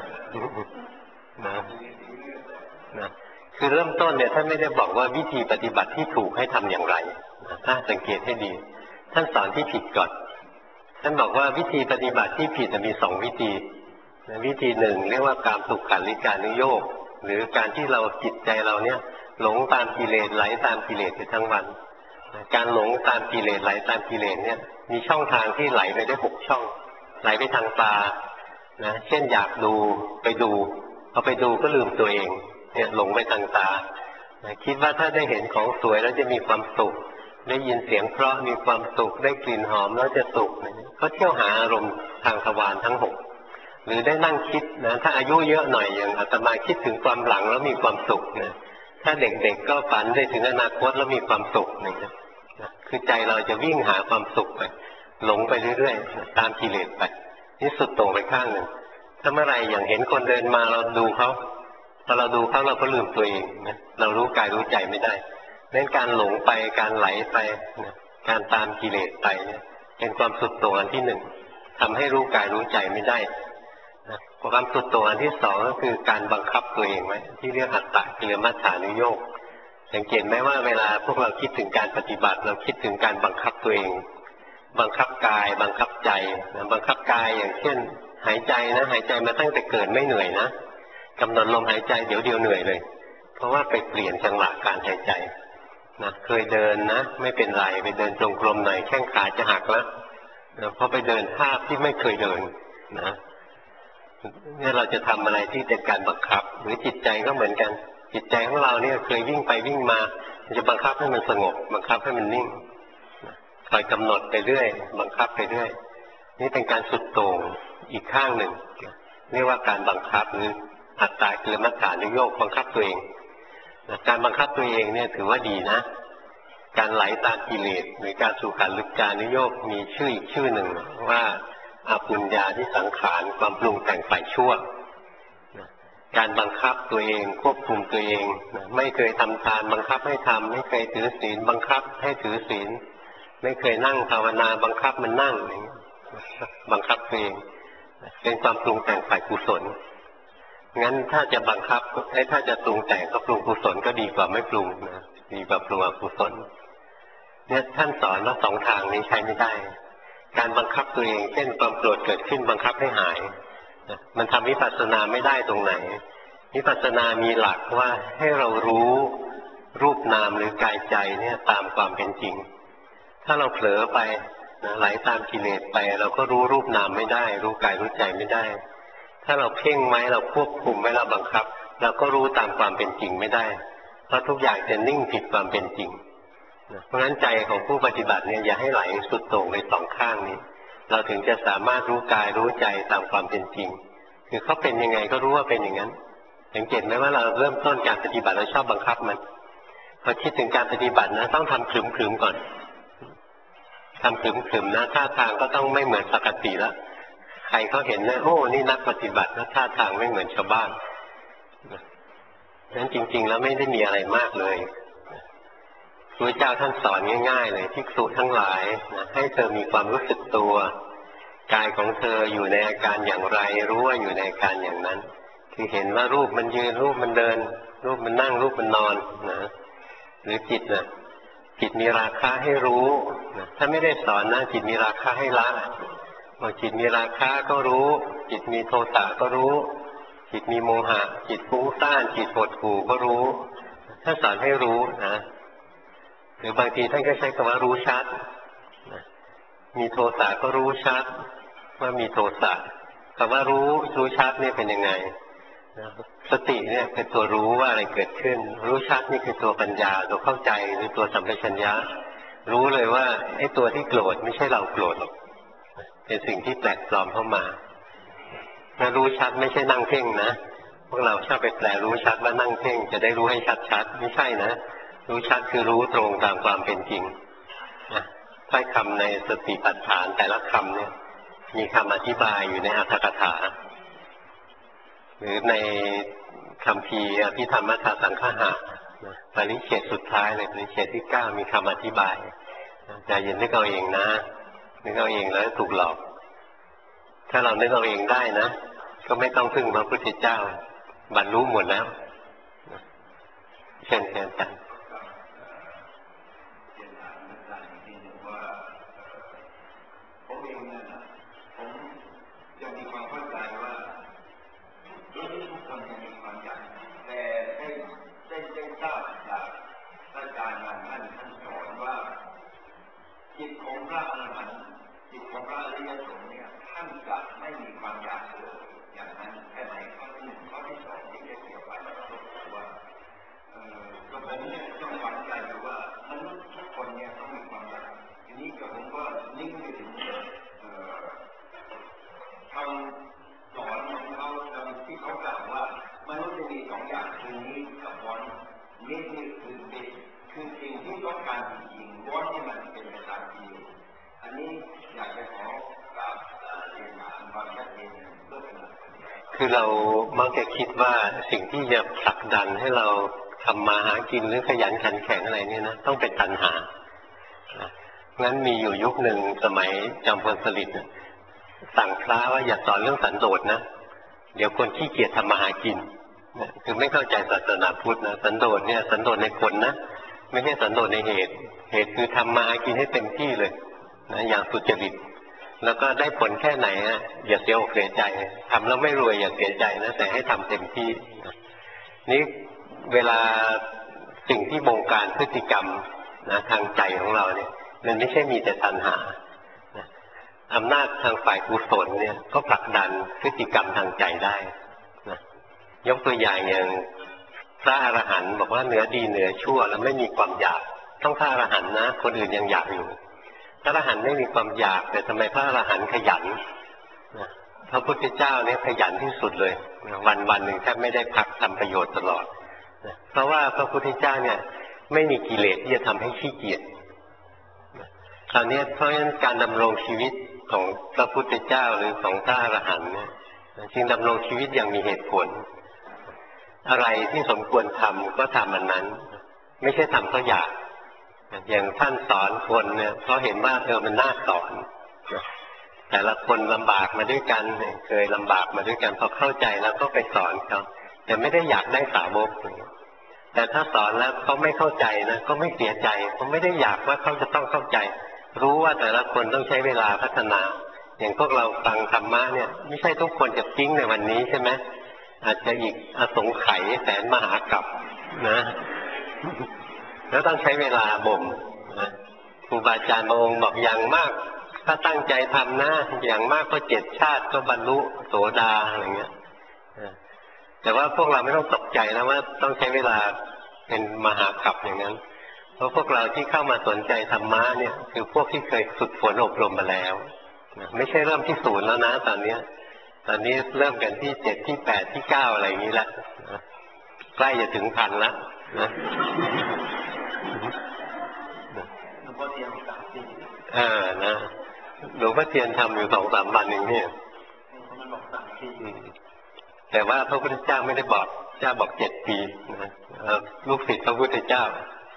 นะคือเริ่มต้นเนี่ยท่านไม่ได้บอกว่าวิธีปฏิบัติที่ถูกให้ทำอย่างไรถ้าสังเกตให้ดีท่านสอนที่ผิดก่อนท่านบอกว่าวิธีปฏิบัติที่ผิดมีสองวิธีวิธีหนึ่งเรียกว่ากามสุขันลิกานุโยคหรือการที่เราจิตใจเราเนี่ยหลงตามกิเลสไหลตามกิเลสไปทั้งวันการหลงตามกิเลสไหลตามกิเลสเนี่ยมีช่องทางที่ไหลไปได้6ช่องไหลไปทางตานะเช่นอยากดูไปดูพอไปดูก็ลืมตัวเองเนี่ยหลงไปทางตาคิดว่าถ้าได้เห็นของสวยแล้วจะมีความสุขได้ยินเสียงเพราะมีความสุขได้กลิ่นหอมแล้วจะสุขก็เที่ยวหาอารมณ์ทางทวารทั้ง6หรือได้นั่งคิดนะถ้าอายุเยอะหน่อยอย่างอาตมาคิดถึงความหลังแล้วมีความสุขนะถ้าเด็กๆก็ฝันได้ถึงอนาคตแล้วมีความสุขนะคือใจเราจะวิ่งหาความสุขไปหลงไปเรื่อยๆตามกิเลสไปนี่สุดโต่งไปข้างหนึ่งถ้าเมื่อไรอย่างเห็นคนเดินมาเราดูเขาพอเราดูเขาเราก็ลืมตัวเองนะเรารู้กายรู้ใจไม่ได้นั้นการหลงไปการไหลไปนะการตามกิเลสไปเนี่ยเป็นความสุดโต่งอันที่หนึ่งทำให้รู้กายรู้ใจไม่ได้นะความสุดโต่งอันที่สองก็คือการบังคับตัวเองไว้ที่เรียกอัตตกิลมัฏฐานุโยคสังเกตไหมว่าเวลาพวกเราคิดถึงการปฏิบัติเราคิดถึงการบังคับตัวเองบังคับกายบังคับใจนะบังคับกายอย่างเช่นหายใจนะหายใจมาตั้งแต่เกิดไม่เหนื่อยนะกำหนดลมหายใจเดี๋ยวเดียวเหนื่อยเลยเพราะว่าไปเปลี่ยนจังหวะการหายใจนะเคยเดินนะไม่เป็นไรไปเดินจงกรมหน่อยแข้งขาจะหักแล้วนะเพราะไปเดินท่าที่ไม่เคยเดินนะเนี่ยเราจะทำอะไรที่เป็นการบังคับหรือจิตใจก็เหมือนกันจิตใจของเราเนี่ยเคยวิ่งไปวิ่งมาจะบังคับให้มันสงบบังคับให้มันนิ่งคอยกำหนดไปเรื่อยบังคับไปเรื่อยนี่เป็นการสุดโต่งอีกข้างหนึ่งเรียกว่าการบังคับหรืออัตตกิลมัฏฐานุโยคบังคับตัวเองการบังคับตัวเองเนี่ยถือว่าดีนะการไหลตามกิเลสหรือการสุขันลิกานุโยคมีชื่ออีกชื่อหนึ่งว่าอปุญญาที่สังขารความปรุงแต่งฝ่ายชั่วการบังคับตัวเองควบคุมตัวเองไม่เคยทำทานบังคับให้ทำไม่เคยถือศีลบังคับให้ถือศีลไม่เคยนั่งภาวนาบังคับมันนั่งบังคับตัวเองเป็นความปรุงแต่งฝ่ายกุศลงั้นถ้าจะบังคับถ้าจะปรุงแต่งก็ปรุงกุศลก็ดีกว่าไม่ปรุงนะดีกว่าปรุงอกุศลเนี่ยท่านสอนว่าสองทางนี้ใช้ไม่ได้การบังคับตัวเองเช่นความโกรธเกิดขึ้นบังคับให้หายมันทำวิปัสสนาไม่ได้ตรงไหนวิปัสสนามีหลักว่าให้เรารู้รูปนามหรือกายใจเนี่ยตามความเป็นจริงถ้าเราเผลอไปไหลตามกิเลสไปเราก็รู้รูปนามไม่ได้รู้กายรู้ใจไม่ได้ถ้าเราเพ่งไว้เราควบคุมไว้เราบังคับเราก็รู้ตามความเป็นจริงไม่ได้เพราะทุกอย่างจะนิ่งผิดความเป็นจริงเพราะฉะนั้นใจของผู้ปฏิบัติเนี่ยอย่าให้ไหลสุดโต่งไปสองข้างนี้เราถึงจะสามารถรู้กายรู้ใจตามความเป็นจริงคือเขาเป็นยังไงก็รู้ว่าเป็นอย่างนั้นสังเกตไหมว่าเราเริ่มต้นการปฏิบัติเราชอบบังคับมันพอคิดถึงการปฏิบัตินะต้องทำขรึมๆก่อนทำขรึมๆนะท่าทางก็ต้องไม่เหมือนปกติแล้วใครเขาเห็นนะโอ้นี่นักปฏิบัตินะท่าทางไม่เหมือนชาวบ้านนั้นจริงๆแล้วไม่ได้มีอะไรมากเลยพระเจ้าท่านสอนง่ายๆเลยภิกษุทั้งหลายนะให้เธอมีความรู้สึกตัวกายของเธออยู่ในอาการอย่างไรรู้ว่าอยู่ในอาการอย่างนั้นคือเห็นว่ารูปมันยืนรูปมันเดินรูปมันนั่งรูปมันนอนนะหรือจิตนะจิตมีราคะให้รู้นะถ้าไม่ได้สอนนะจิตมีราคะให้ละพอจิตมีราคะก็รู้จิตมีโทสะก็รู้จิตมีโมหะจิตฟุ้งซ่านจิตหดหู่ก็รู้ถ้าสอนให้รู้นะหรือบางทีท่านก็ใช้คำว่ารู้ชัดมีโทสะก็รู้ชัดว่ามีโทสะคำว่ารู้ชัดนี่เป็นยังไงสติเนี่ยเป็นตัวรู้ว่าอะไรเกิดขึ้นรู้ชัดนี่คือตัวปัญญาตัวเข้าใจหรือตัวสัมปชัญญะรู้เลยว่าไอ้ตัวที่โกรธไม่ใช่เราโกรธหรอกเป็นสิ่งที่แปลกปลอมเข้ามารู้ชัดไม่ใช่นั่งเพ่งนะพวกเราชอบไปแปลรู้ชัดว่านั่งเพ่งจะได้รู้ให้ชัดๆไม่ใช่นะรู้ชัดคือรู้ตรงตามความเป็นจริงถ้อยคำในสติปัฏฐานแต่ละคำเนี่ยมีคำอธิบายอยู่ในอรรถกถาหรือในคำพีอภิธรรมมัทธสังฆะปริเฉดสุดท้ายเลยปริเฉดที่ 9มีคำอธิบายใจเย็นนึกเอาเองนะนึกเอาเองแล้วถูกหลอกถ้าเรานึกเอาเองได้นะก็ไม่ต้องพึ่งพระพุทธเจ้าบรรลุหมดแล้วเช่นกันจิตของพระอรหันต์จิตของพระอริยสงฆ์เนี่ยท่านจะไม่มีความอยากเลยอย่างนั้นแค่ไหนข้อที่หนึ่งข้อที่สองที่ได้เกี่ยวกับว่าตัวผมเนี่ยต้องฝังใจอยู่ว่ามนุษย์ทุกคนเนี่ยต้องมีความอยากทีนี้กับผมก็นิ่งไปถึงคำสอนของเขาที่เขากล่าวว่ามนุษย์จะมีสองอย่างคือนี้กับวอนนี้คือสิ่งที่ต้องการจริงๆวอนนี่มันเป็นไปตามจริงอันนี้อยากจะขอกราบเรียนถามความชัดเจนเพื่อเป็นคือเรามักจะคิดว่าสิ่งที่จะผลักดันให้เราทำมาหากินหรือขยันขันแข็งอะไรเนี่ยนะต้องเป็นตัณหางั้นมีอยู่ยุคหนึ่งสมัยจอมพลสฤษดิ์สั่งพระว่าอย่าสอนเรื่องสันโดษนะเดี๋ยวคนขี้เกียจทำมาหากินคือไม่เข้าใจศาสนาพุทธนะสันโดษเนี่ยสันโดษในคนนะไม่ใช่สันโดษในเหตุคือทำมาหากินให้เต็มที่เลยนะอย่างสุจริตแล้วก็ได้ผลแค่ไหนอ่ะอย่าเสียอกเสียใจทำแล้วไม่รวยอย่าเสียใจนะแต่ให้ทำเต็มที่นี่เวลาสิ่งที่บงการพฤติกรรมนะทางใจของเราเนี่ยมันไม่ใช่มีแต่ตัณหาอำนาจทางฝ่ายกุศลเนี่ยก็ผลักดันพฤติกรรมทางใจได้นะยกตัวอย่างพระอรหันต์บอกว่าเหนือดีเหนือชั่วแล้วไม่มีความอยากต้องพระอรหันต์นะคนอื่นยังอยากอยู่พระอรหันต์ไม่มีความอยากแต่ทำไมพระอรหันต์ขยันพระพุทธเจ้าเนี่ยขยันที่สุดเลยวันหนึ่งแทบไม่ได้พักทำประโยชน์ตลอดเพราะว่าพระพุทธเจ้าเนี่ยไม่มีกิเลสที่จะทำให้ขี้เกียจคราวนี้เพราะฉะนั้นการดำรงชีวิตของพระพุทธเจ้าหรือของพระอรหันต์เนี่ยจึงดำรงชีวิตอย่างมีเหตุผลอะไรที่สมควรทำก็ทำอันนั้นไม่ใช่ทำเพราะอยากอย่างท่านสอนคนเนี่ยเพราะเห็นว่ามันน่าสอนแต่ละคนลำบากมาด้วยกันเคยลำบากมาด้วยกันพอเข้าใจแล้วก็ไปสอนเขาแต่ไม่ได้อยากได้สาวกแต่ถ้าสอนแล้วเขาไม่เข้าใจนะก็ไม่เสียใจเขาไม่ได้อยากว่าเขาจะต้องเข้าใจรู้ว่าแต่ละคนต้องใช้เวลาพัฒนาอย่างพวกเราฟังธรรมะเนี่ยไม่ใช่ทุกคนจะปิ๊งในวันนี้ใช่ไหมอาจจะอีกอสงไขยแสนมหากาพย์นะแล้วต้องใช้เวลาบ่มนะครูบาอาจารย์บางองค์บอกอย่างมากถ้าตั้งใจทำนะอย่างมากก็7 ชาติก็บรรลุโสดาอะไรเงี้ยแต่ว่าพวกเราไม่ต้องตกใจนะว่าต้องใช้เวลาเป็นมหากาพย์อย่างนั้นเพราะพวกเราที่เข้ามาสนใจธรรมะเนี่ยคือพวกที่เคยฝึกฝนอบรมมาแล้วไม่ใช่เริ่มที่0แล้วนะตอนนี้เริ่มกันที่7ที่8ที่9อะไรอย่างนี้ละใกล้จะถึง1,000แล้วนะหลวงพ่อเทียนนะหลวงพ่อเทียนทำอยู่2-3 วันเองเนี่ยมันบอกแต่ว่าพระพุทธเจ้าไม่ได้บอกเจ้าบอก7 ปีนะลูกศิษย์พระพุทธเจ้า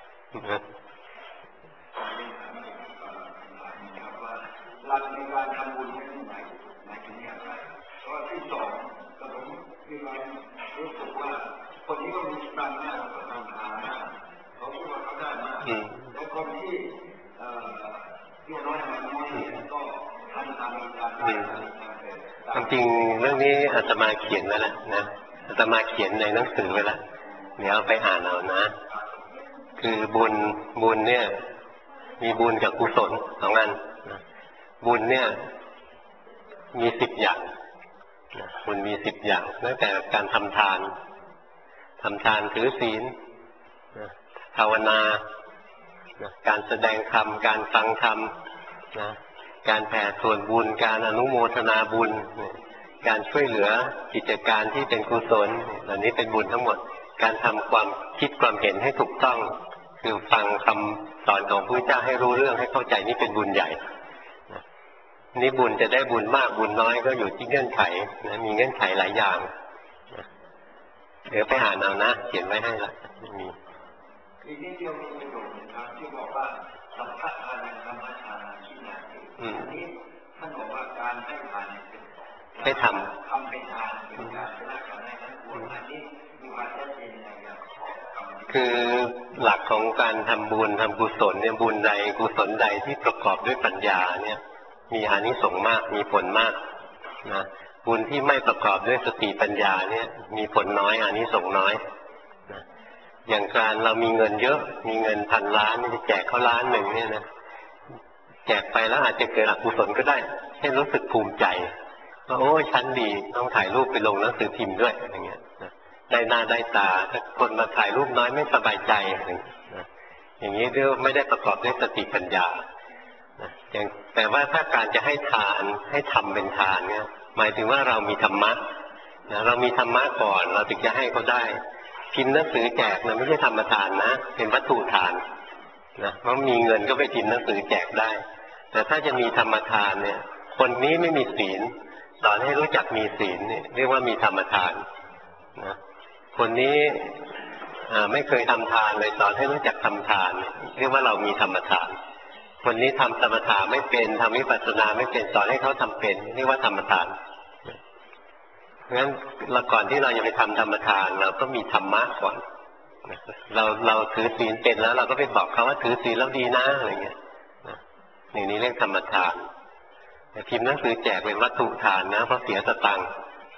หลักในการทำบุญไม่ได้หมายถึงอย่างไรเพราะที่2ก็ผมมีความรู้สึกว่าคนที่ก็มีสตังค์มากกว่าทำทานมากเขาคิดว่าเขาได้มากแล้วคนที่น้อยก็ทำตามการได้ความจริงเรื่องนี้อาตมาเขียนไว้แล้วนะอาตมาเขียนในหนังสือไว้แล้วเดี๋ยวเอาไปอ่านเอานะคือบุญเนี่ยมีบุญกับกุศล2 อันบุญเนี่ยมี10 อย่างบุญมี10 อย่างตั้งแต่การทำทานถือศีลภาวนาการแสดงธรรมการฟังธรรมการแผ่ส่วนบุญการอนุโมทนาบุญการช่วยเหลือกิจการที่เป็นกุศลเหล่านี้เป็นบุญทั้งหมดการทำความคิดความเห็นให้ถูกต้องคือฟังคำสอนของพระพุทธเจ้าให้รู้เรื่องให้เข้าใจนี่เป็นบุญใหญ่นี่บุญจะได้บุญมากบุญน้อยก็อยู่ที่เงื่อนไขนะมีเงื่อนไขหลายอย่างเดี๋ยวไปอ่านเอานะเขียนไว้ให้ละมีอีกนิดเดียวมีประโยชน์นะครับที่บอกว่าสัมภาษณ์ทานธรรมทานที่ไหนนี้ท่านบอกว่าการให้ทานให้ทำเป็นทานเป็นการเป็นการให้ทั้งปวงอันนี้มีความชัดเจนในอย่างคือหลักของการทำบุญทำกุศลเนี่ยบุญใดกุศลใดที่ประกอบด้วยปัญญาเนี่ยมีอานิสงส์มากมีผลมากนะบุญที่ไม่ประกอบด้วยสติปัญญาเนี่ยมีผลน้อยอานิสงส์น้อยนะอย่างการเรามีเงินเยอะมีเงิน1,000 ล้านจะแจกเขา1,000,000เนี่ยนะแจกไปแล้วอาจจะเกิดอกุศลก็ได้ให้รู้สึกภูมิใจว่าโอ้ฉันดีต้องถ่ายรูปไปลงหนังสือพิมพ์ด้วยอย่างเงี้ยได้หน้าได้ตาถ้าคนมาถ่ายรูปน้อยไม่สบายใจอย่างนี้เรียกไม่ได้ประกอบด้วยสติปัญญาแต่ว่าถ้าการจะให้ทานให้ทำเป็นทานเนี่ยหมายถึงว่าเรามีธรรมะเรามีธรรมะก่อนเราถึงจะให้เขาได้พิมพ์หนังสือแจกนะไม่ใช่ธรรมทานนะเป็นวัตถุทานนะเพราะมีเงินก็ไปพิมพ์หนังสือแจกได้แต่ถ้าจะมีธรรมทานเนี่ยคนนี้ไม่มีศีลสอนให้รู้จักมีศีลเนี่ยเรียกว่ามีธรรมทานนะคนนี้ไม่เคยทำทานเลยสอนให้รู้จักทำทานเรียกว่าเรามีธรรมทานคนนี้ทำสมถะไม่เป็นทำวิปัสสนาไม่เป็นสอนให้เขาทำเป็นเรียกว่าธรรมทานงั้นก่อนที่เราจะไปทำธรรมทานเราก็มีธรรมะก่อนเราถือศีลเป็นแล้วเราก็ไปบอกเขาว่าถือศีลแล้วดีนะอะไรเงี้ยอย่างนี้เรียกธรรมทานแต่พิมพ์หนังสือแจกเป็นวัตถุทานนะเพราะเสียสตังค์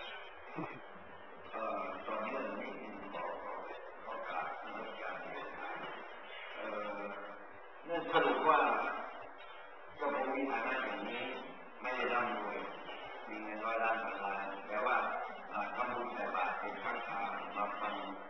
สรุปว่าก็ไม่มีฐานะอย่างนี้ไม่ได้ร่ำรวยมีเงิน100 ล้าน1,000 ล้านแต่ว่าทำบุญใส่บาตรเป็นครั้งคราวมาฟัง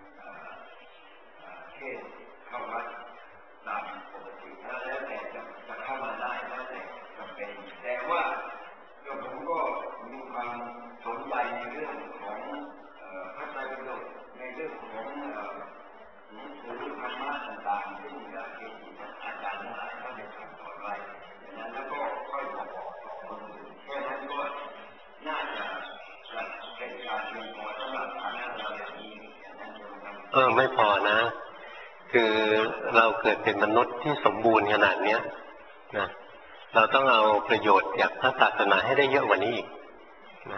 เทศเข้าวัดตามปกติแล้วแต่จะเข้ามาได้แล้วแต่จำเป็นแต่ว่าผมก็มีความสนใจในเรื่องของพระไตรปิฎกในเรื่องของหนังสือธรรมะต่างๆที่มีการเขียนอาจารย์ทั้งหลายก็ได้สั่งสอนไว้ดังนั้นแล้วก็ค่อยบอกคนอื่นแค่นั้นก็น่าจะเป็นการเพียงพอสำหรับฐานะเราอย่างนี้อย่างนั้นไม่พอนะคือเราเกิดเป็นมนุษย์ที่สมบูรณ์ขนาดนี้นะเราต้องเอาประโยชน์จากพระศาสนาให้ได้เยอะกว่านี้อีกนะ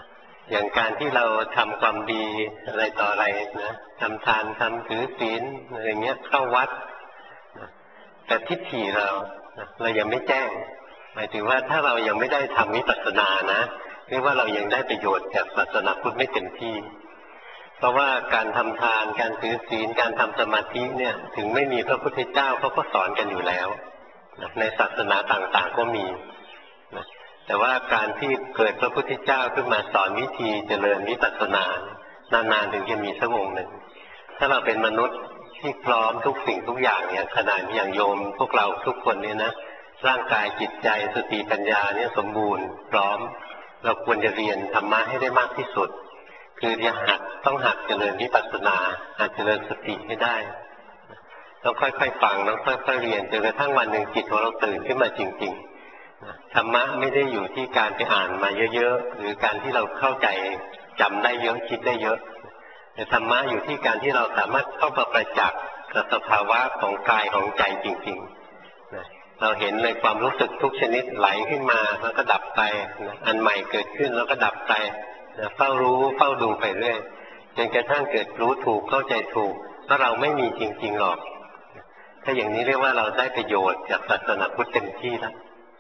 อย่างการที่เราทำความดีอะไรต่ออะไรนะทำทานทำถือศีลอะไรเงี้ยเข้าวัดนะแต่ทิฏฐิเรายังไม่แจ้งหมายถึงว่าถ้าเรายังไม่ได้ทำวิปัสสนานะเรียกว่าเรายังได้ประโยชน์จากศาสนาพุทธไม่เต็มที่เพราะว่าการทำทานการถือศีลการทำสมาธิเนี่ยถึงไม่มีพระพุทธเจ้าเขาก็สอนกันอยู่แล้วนะในศาสนาต่างๆก็มีนะแต่ว่าการที่เกิดพระพุทธเจ้าขึ้นมาสอนวิธีเจริญวิปัสสนานานๆถึงจะมีสักองค์หนึ่งถ้าเราเป็นมนุษย์ที่พร้อมทุกสิ่งทุกอย่างอย่างขนาดอย่างโยมพวกเราทุกคนเนี่ยนะร่างกายจิตใจสติปัญญาเนี่ยสมบูรณ์พร้อมเราควรจะเรียนธรรมะให้ได้มากที่สุดคือต้องหัดเจริญวิปัสสนาหัดเจริญสติให้ได้ต้องค่อยๆฟังต้องค่อยๆเรียนจนกระทั่งวันหนึ่งจิตของเราตื่นขึ้นมาจริงๆธรรมะไม่ได้อยู่ที่การไปอ่านมาเยอะๆหรือการที่เราเข้าใจจำได้เยอะคิดได้เยอะแต่ธรรมะอยู่ที่การที่เราสามารถเข้ามาประจักษ์กับสภาวะของกายของใจจริงๆเราเห็นเลยความรู้สึกทุกชนิดไหลขึ้นมาแล้วก็ดับไปอันใหม่เกิดขึ้นแล้วก็ดับไปเฝ้ารู้เฝ้าดูไปเรื่อยจนกระทั่งเกิดรู้ถูกเข้าใจถูกว่าเราไม่มีจริงๆหรอกถ้าอย่างนี้เรียกว่าเราได้ประโยชน์จากศาสนาพุทธเต็มที่แล้ว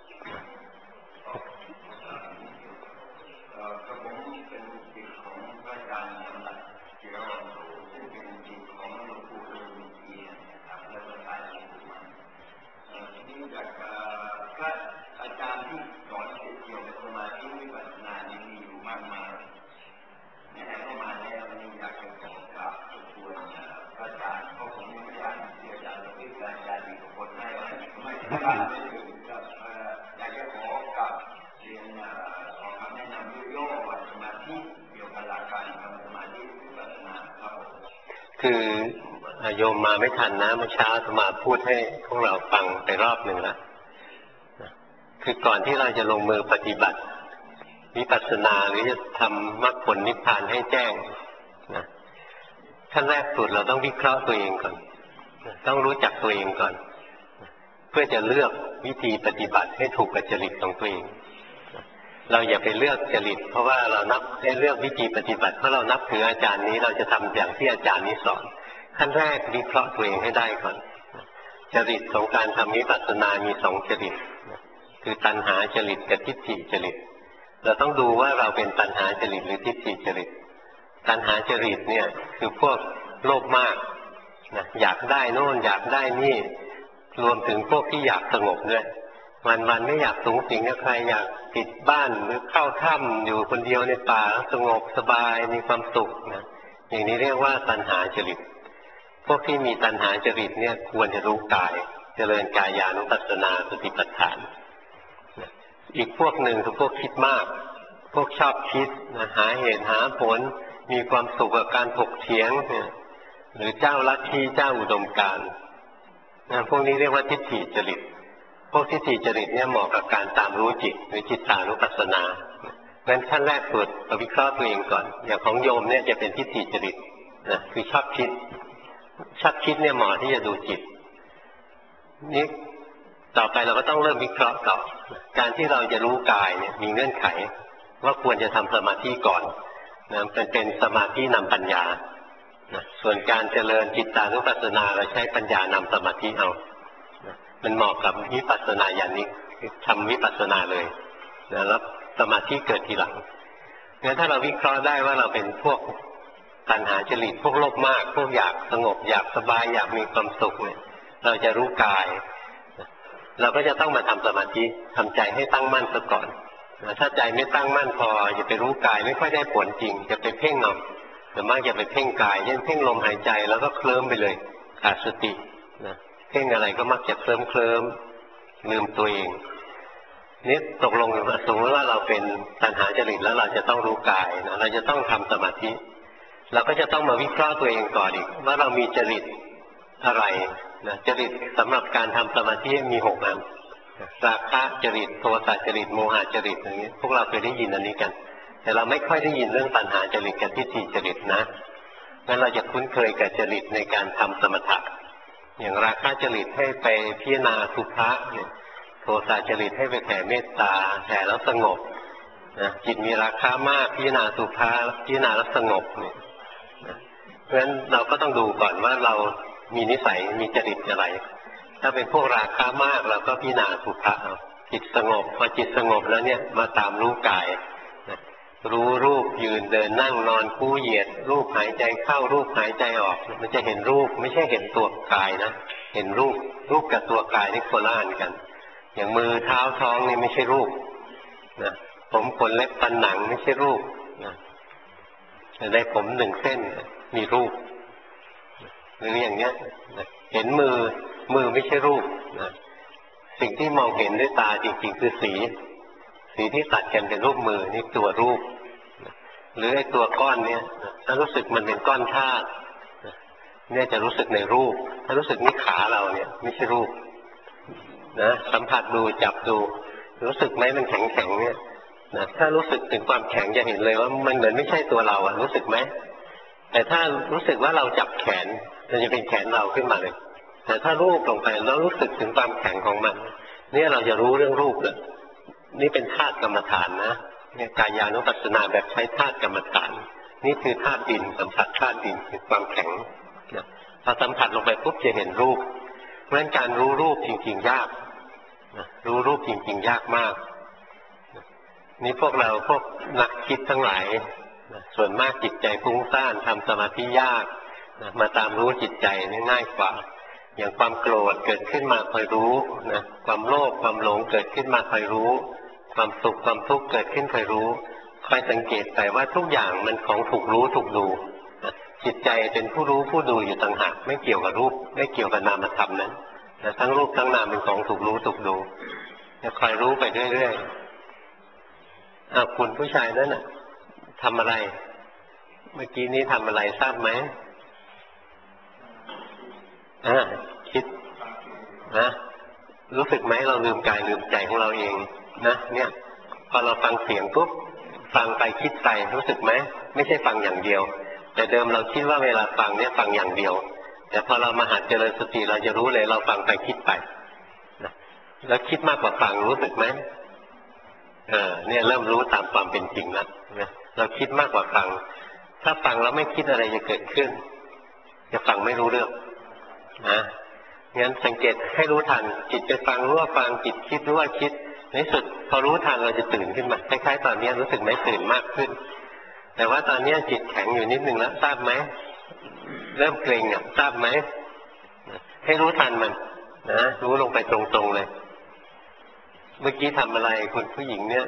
คือโยมมาไม่ทันนะเมื่อเช้าอาตมาพูดให้พวกเราฟังไปรอบหนึ่งแล้วคือก่อนที่เราจะลงมือปฏิบัติวิปัสสนาหรือจะทำมรรคผลนิพพานให้แจ้งนะขั้นแรกสุดเราต้องวิเคราะห์ตัวเองก่อนต้องรู้จักตัวเองก่อนเพื่อจะเลือกวิธีปฏิบัติให้ถูกกับจริตของตัวเองเราอย่าไปเลือกจริตเพราะว่าเรานับให้เลือกวิธีปฏิบัติเพราะเรานับถืออาจารย์นี้เราจะทำอย่างที่อาจารย์นี้สอนขั้นแรกวิเคราะห์ตัวเองให้ได้ก่อนจริตของการทำวิปัสสนามีสองจริตคือตัณหาจริตกับทิฏฐิจริตเราต้องดูว่าเราเป็นตัณหาจริตหรือทิฏฐิจริตตัณหาจริตเนี่ยคือพวกโลภมากนะอยากได้โน่นอยากได้นี่รวมถึงพวกที่อยากสงบด้วยวันไม่อยากสูงสิงกับใครอยากติดบ้านหรือเข้าถ้ำอยู่คนเดียวในป่าสงบสบายมีความสุขนะอย่างนี้เรียกว่าตัณหาจริตพวกที่มีตัณหาจริตเนี่ยควรจะรู้กายเจริญกายานุปัสสนาสติปัฏฐานอีกพวกหนึ่งคือพวกคิดมากพวกชอบคิดหาเหตุหาผลมีความสุขกับการถกเถียงหรือเจ้าลัทธิเจ้าอุดมการณ์พวกนี้เรียกว่าทิฏฐิจริตพวกทิฏฐิจริตเนี่ยเหมาะกับการตามรู้จิตหรือจิตตานุปัสสนางั้นขั้นแรกสุดเราวิเคราะห์ตัวเองก่อนอย่างของโยมเนี่ยจะเป็นทิฏฐิจริตนะคือชอบคิดเนี่ยเหมาะที่จะดูจิตนี่ต่อไปเราก็ต้องเริ่มวิเคราะห์ต่อการที่เราจะรู้กายเนี่ยมีเงื่อนไขว่าควรจะทำสมาธิก่อนนะเป็นสมาธินำปัญญานะส่วนการเจริญจิตตานุปัสสนาเราใช้ปัญญานำสมาธิเอานะมันเหมาะกับวิปัสสนาญาณิกทำวิปัสสนาเลยนะแล้วสมาธิเกิดทีหลังงั้นถ้าเราวิเคราะห์ได้ว่าเราเป็นพวกตัณหาจริตพวกโลภมากพวกอยากสงบอยากสบายอยากมีความสุขเนี่ยเราจะรู้กายเราก็จะต้องมาทำสมาธิทำใจให้ตั้งมั่นซะก่อนถ้าใจไม่ตั้งมั่นพอจะไปรู้กายไม่ค่อยได้ผลจริงจะไปเพ่งเอาแต่มากจะไปเพ่งกายเช่นเพ่งลมหายใจแล้วก็เคลิ้มไปเลยขาดสตินะเพ่งอะไรก็มักจะเคลิ้มลืมตัวเองนี่ตกลงสมมติว่าเราเป็นตัณหาจริตแล้วเราจะต้องรู้กายนะเราจะต้องทำสมาธิเราก็จะต้องมาวิเคราะห์ตัวเองก่อนอีกว่าเรามีจริตอะไรนะจริตสำหรับการทำสมาธิมี6 อันราคะจริตโทสะจริตโมหะจริตอย่างนี้พวกเราเคยได้ยินอันนี้กันแต่เราไม่ค่อยได้ยินเรื่องตัณหาจริตกับทิฏฐิจริตนะงั้นเราจะคุ้นเคยกับจริตในการทำสมถะอย่างราคะจริตให้ไปพิจารณาสุภะโทสะจริตให้ไปแผ่เมตตาแผ่แล้วสงบนะจิตมีราคามากพิจารณาสุภาพิจารณาแล้วสงบเนี่ยนะเพราะฉะนั้นเราก็ต้องดูก่อนว่าเรามีนิสัยมีจริตอะไรถ้าเป็นพวกราคามากเราก็พิจารณาสุภาเอาจิตสงบพอจิตสงบแล้วเนี่ยมาตามรู้กายนะรู้รูปยืนเดินนั่งนอนคู่เหยียดรูปหายใจเข้ารูปหายใจออกมันจะเห็นรูปไม่ใช่เห็นตัวกายนะเห็นรูปกับตัวกายนี่คนละอันกันอย่างมือเท้าท้องนี่ไม่ใช่รูปนะผมขนเล็บฟันหนังไม่ใช่รูปนะได้ผมหนึ่งเส้นมีรูปหรืออย่างเงี้ยนะเห็นมือไม่ใช่รูปนะสิ่งที่มองเห็นด้วยตาจริงๆคือสีที่ตัดกันเป็นรูปมือนี่ตัวรูปหรือไอ้ตัวก้อนเนี้ยถ้ารู้สึกมันเป็นก้อนธาตุเนี่ยจะรู้สึกในรูปถ้ารู้สึกนี่ขาเราเนี่ยไม่ใช่รูปนะสัมผัสดูจับดูรู้สึกไหมมันแข็งเนี่ยนะถ้ารู้สึกถึงความแข็งจะเห็นเลยว่ามันเหมือนไม่ใช่ตัวเราอะรู้สึกไหมแต่ถ้ารู้สึกว่าเราจับแขนมันจะเป็นแขนเราขึ้นมาเลยแต่ถ้ารูปลงไปแล้วรู้สึกถึงความแข็งของมันเนี่ยเราจะรู้เรื่องรูปเลยนี่เป็นธาตุกรรมฐานนะเนี่ยกายานุปัสสนาแบบใช้ธาตุกรรมฐานนี่คือธาตุดินสัมผัสธาตุดินคือความแข็งนะพอสัมผัสลงไปปุ๊บจะเห็นรูปเพราะฉะนั้นการรู้รูปจริงๆยากรู้รูปจริงๆยากมากนี่พวกเราพวกนักคิดทั้งหลายส่วนมากจิตใจฟุ้งซ่านทำสมาธิยากมาตามรู้จิตใจนี่ง่ายกว่าอย่างความโกรธเกิดขึ้นมาคอยรู้นะความโลภความหลงเกิดขึ้นมาคอยรู้ความสุขความทุกข์เกิดขึ้นคอยรู้คอยสังเกตไปว่าทุกอย่างมันของถูกรู้ถูกดูจิตใจเป็นผู้รู้ผู้ดูอยู่ต่างหากไม่เกี่ยวกับรูปไม่เกี่ยวกับนามธรรมนั้นทั้งรูปทั้งนามเป็นของถูกรู้ถูกดูจะคอยรู้ไปเรื่อยๆคุณผู้ชายนั่นน่ะทำอะไรเมื่อกี้นี้ทำอะไรทราบไหมคิดนะรู้สึกไหมเราลืมกายลืมใจของเราเองนะเนี่ยพอเราฟังเสียงปุ๊บฟังไปคิดไปรู้สึกไหมไม่ใช่ฟังอย่างเดียวแต่เดิมเราคิดว่าเวลาฟังเนี่ยฟังอย่างเดียวแต่พอเรามาหัดเจริญสติเราจะรู้เลยเราฟังไปคิดไปนะแล้วคิดมากกว่าฟังรู้สึกไหมเนี่ยเริ่มรู้ตามความเป็นจริงแล้วนะเราคิดมากกว่าฟังถ้าฟังแล้วไม่คิดอะไรจะเกิดขึ้นจะฟังไม่รู้เรื่องนะงั้นสังเกตให้รู้ทันจิตไปฟังรู้ว่าฟังจิตคิดรู้ว่าคิดในสุดพอรู้ทันเราจะตื่นขึ้นมาคล้ายๆตอนนี้รู้สึกไหมตื่นมากขึ้นแต่ว่าตอนนี้จิตแข็งอยู่นิดนึงแล้วทราบไหมเริ่มเกร็งทราบไหมให้รู้ทันมันนะรู้ลงไปตรงๆเลยเมื่อกี้ทำอะไรคุณผู้หญิงเนี่ย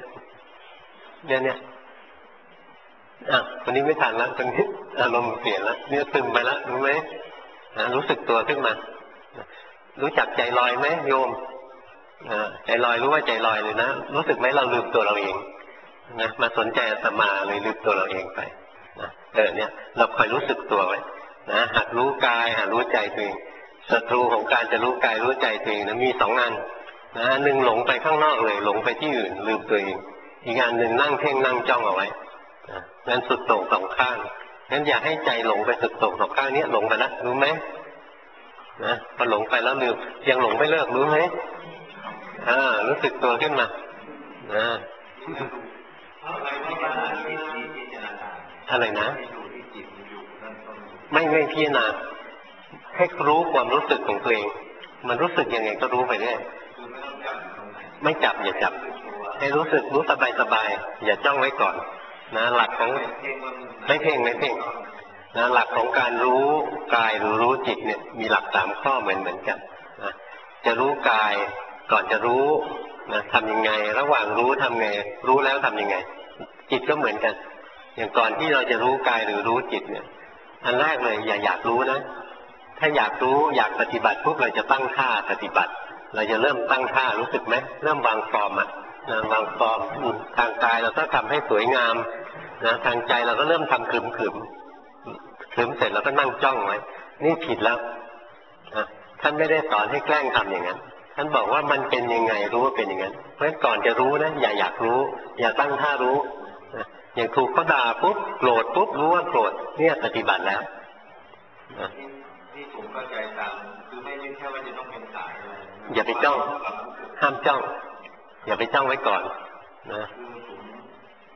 คนนี้ไม่ทันแล้วตรงนี้อารมณ์เปลี่ยนแล้วเนี่ยซึมไปแล้วรู้ไหมรู้สึกตัวขึ้นมารู้จักใจลอยไหมโยมใจลอยรู้ว่าใจลอยเลยนะรู้สึกไหมเราลืมตัวเราเองนะมาสนใจอาตมาเลยลืมตัวเราเองไปเนี่ยเราคอยรู้สึกตัวไว้นะหัดรู้กายหัดรู้ใจตัวเองศัตรูของการจะรู้กายรู้ใจตัวเองนะมีสองอันนะหนึ่งหลงไปข้างนอกเลยหลงไปที่อื่นลืมตัวเองอีกอันหนึ่งนั่งเพ่งนั่งจ้องเอาไว้งั้นสุดโต่งสองข้างงั้นอย่าให้ใจหลงไปสุดโต่งสองข้างนี้หลงไปแล้วรู้ไหมนะพอหลงไปแล้วลืมยังหลงไม่เลิกรู้ไหมรู้สึกตัวขึ้นมาอะไรนะไม่พิจารณาให้รู้ความรู้สึกของตัวเองมันรู้สึกยังไงก็รู้ไปเรื่อยไม่จับอย่าจับให้รู้สึกรู้สบายอย่าจ้องไว้ก่อนนะหลักของไม่เพ่งนะหลักของการรู้กายหรือรู้จิตเนี่ยมีหลัก3ข้อเหมือนกันนะจะรู้กายก่อนจะรู้นะทำยังไงระหว่างรู้ทำไงรู้แล้วทำยังไงจิตก็เหมือนกันอย่างก่อนที่เราจะรู้กายหรือรู้จิตเนี่ยอันแรกเลยอย่าอยากรู้นะถ้าอยากรู้อยากปฏิบัติปุ๊บเราจะตั้งท่าปฏิบัติเราจะเริ่มตั้งท่ารู้สึกไหมเริ่มวางฟอร์มวางฟอร์มทางกายเราก็ทำให้สวยงามนะทางใจเราก็เริ่มทำขึมเสร็จแล้วก็นั่งจ้องไว้นี่ผิดแล้วท่านไม่ได้สอนให้แกล้งทำอย่างนั้นท่านบอกว่ามันเป็นยังไงรู้ว่าเป็นอย่างนั้นเพราะฉะนั้นก่อนจะรู้นะอย่าอยากรู้อย่าตั้งท่ารู้อย่างถูกเขาด่าปุ๊บโกรธปุ๊บรู้ว่าโกรธเนี่ยปฏิบัติแล้วที่ผมเข้าใจตามคือไม่ใช่ว่าจะต้องเป็นสายอะไรอย่าไปจ้องห้ามจ้องอย่าไปจ้องไว้ก่อนนะ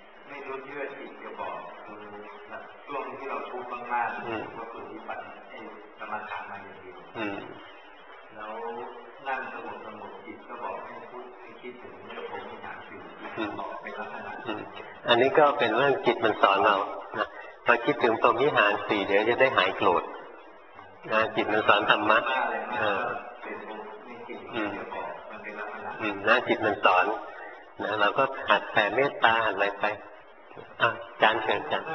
รู้ที่ว่าจิตจะบอกคือช่วงที่เราทุกข์มากๆก็คือที่ปัจจัยสมาธิมาอย่างเดียวแล้วนั่งสงบจิตก็บอกให้พูดให้คิดถึงเรื่องของวิหารสิ่งที่บอกเป็นลักษณะอันนี้ก็เป็นเรื่องจิตมันสอนเรานะพอคิดถึงพรหมวิหารสี่เดี๋ยวจะได้หายโกรธนะจิตมันสอนธรรมะนะจิตมันสอนนะเราก็หัดแผ่เมตตาหัดอะไรไปจานเชิญจาน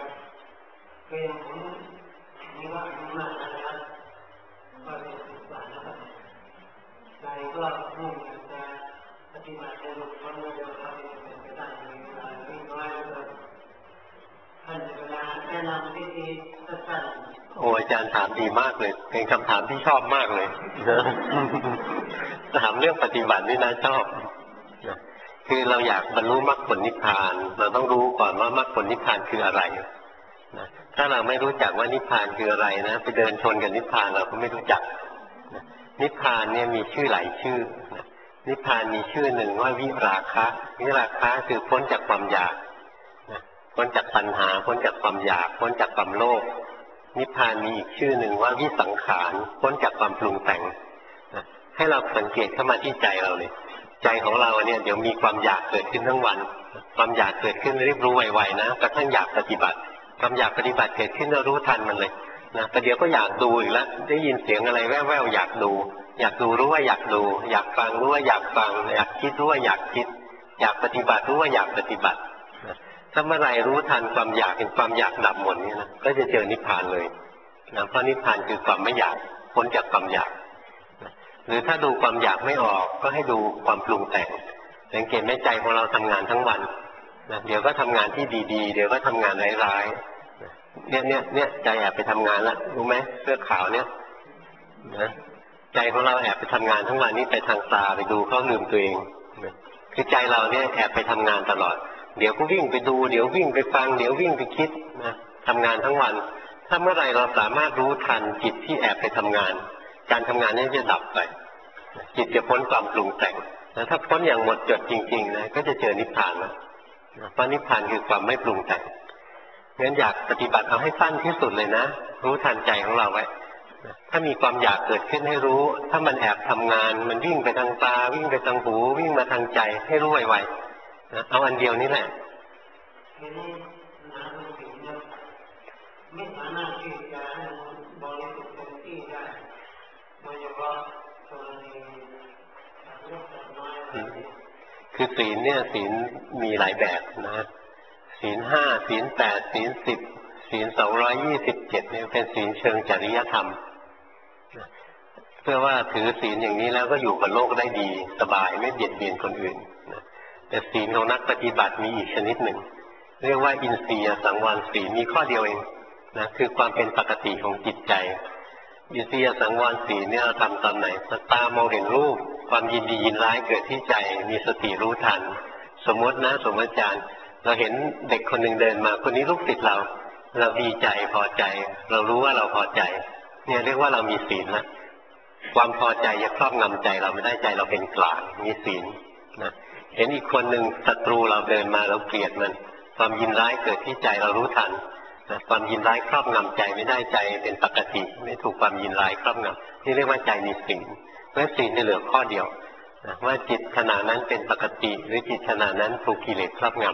ใจก็มุ่งจะปฏิบัติในรูปคนเดียวกันเป็นการในเวลาที่น้อยเลยท่านเวลาแนะนำวิธีสั้นๆโอ้อาจารย์ถามดีมากเลยเป็นคำถามที่ชอบมากเลยถามเรื่องปฏิบัตินี่นะชอบคือเราอยากบรรลุมรรคผลนิพพานเราต้องรู้ก่อนว่ามรรคผลนิพพานคืออะไรนะถ้าเราไม่รู้จักว่านิพพานคืออะไรนะไปเดินชนกับนิพพานเราก็ไม่รู้จักนิพพานเนี่ยมีชื่อหลายชื่อนิพพานมีชื่อหนึ่งว่าวิราคะวิราคะคือพ้นจากความอยากพ้นจากปัญหาพ้นจากความอยากพ้นจากความโลภนิพพานมีอีกชื่อหนึ่งว่าวิสังขารพ้นจากความปรุงแต่งให้เราสังเกตเข้ามาที่ใจเราเลยใจของเราเนี่ยเดี๋ยวมีความอยากเกิดขึ้นทั้งวันความอยากเกิดขึ้นรีบรู้ไวๆนะกระทั่งอยากปฏิบัติความอยากปฏิบัติเกิดขึ้นเรารู้ทันมันเลยนะแต่เดี๋ยวก็อยากดูอีกแล้วได้ยินเสียงอะไรแว่วๆอยากดูรู้ว่าอยากดูอยากฟังรู้ว่าอยากฟังอยากคิดรู้ว่าอยากคิดอยากปฏิบัติรู้ว่าอยากปฏิบัติถ้าเมื่อไรรู้ทันความอยากเป็นความอยากดับหมดนี่นะก็จะเจอนิพพานเลยนะเพราะนิพพานคือความไม่อยากพ้นจากความอยากหรือถ้าดูความอยากไม่ออกก็ให้ดูความปรุงแต่งสังเกตไหมใจของเราทำงานทั้งวันนะเดี๋ยวก็ทำงานที่ดีๆเดี๋ยวก็ทำงานร้ายๆเนี่ยใจแอบไปทำงานแล้วรู้ไหมเสื้อขาวเนี่ยนะใจของเราแอบไปทำงานทั้งวันนี้ไปทางตาไปดูเขาลืมตัวเองคือใจเราเนี่ยแอบไปทำงานตลอดเดี๋ยวก็วิ่งไปดูเดี๋ยววิ่งไปฟังเดี๋ยววิ่งไปคิดนะทำงานทั้งวันถ้าเมื่อไรเราสามารถรู้ทันจิตที่แอบไปทำงานการทำงานนี้จะดับไปจิตจะพ้นความปรุงแต่งแล้วถ้าพ้นอย่างหมดจดจริงๆนะก็จะเจอนิพพานแล้วเพราะนิพพานคือความไม่ปรุงแต่งงั้นอยากปฏิบัติเอาให้สั้นที่สุดเลยนะรู้ทันใจของเราไว้ถ้ามีความอยากเกิดขึ้นให้รู้ถ้ามันแอบทำงานมันวิ่งไปทางตาวิ่งไปทางหูวิ่งมาทางใจให้รู้ไวๆนะเอาอันเดียวนี้แหละไม่สามารถที่จะให้บริสุทธิ์เต็มที่ได้โดยเฉพาะกรณีเล็กน้อยคือศีลเนี่ยศีลมีหลายแบบนะศีล5ศีล8ศีล10ศีล227เนี่ยเป็นศีลเชิงจริยธรรมเพื่อว่าถือศีลอย่างนี้แล้วก็อยู่กับโลกได้ดีสบายไม่เบียดเบียนคนอื่นแต่ศีลของนักปฏิบัติมีอีกชนิดหนึ่งเรียกว่าอินทรียสังวรศีลมีข้อเดียวเองนะคือความเป็นปกติของจิตใจอินทรียสังวรศีลเนี่ยเราทำตอนไหนตามองเห็นรูปความยินดียินร้ายเกิดที่ใจมีสติรู้ทันสมมติอาจารย์เราเห็นเด็กคนหนึ่งเดินมาคนนี้ลูกศิษย์เราดีใจพอใจเรารู้ว่าเราพอใจเนี่ยเรียกว่าเรามีศีลนะความพอใจจะครอบงำใจเราไม่ได้ใจเราเป็นกลางมีศีลนะเห็นอีกคนหนึ่งศัตรูเราเดินมาเราเกลียดมันความยินร้ายเกิดที่ใจเรารู้ทันความยินร้ายครอบงำใจไม่ได้ใจเป็นปกติไม่ถูกความยินร้ายครอบงำนี่เรียกว่าใจมีศีลเพราะศีลจะเหลือข้อเดียวว่าจิตขณะนั้นเป็นปกติหรือจิตขณะนั้นถูกกิเลสครอบงำ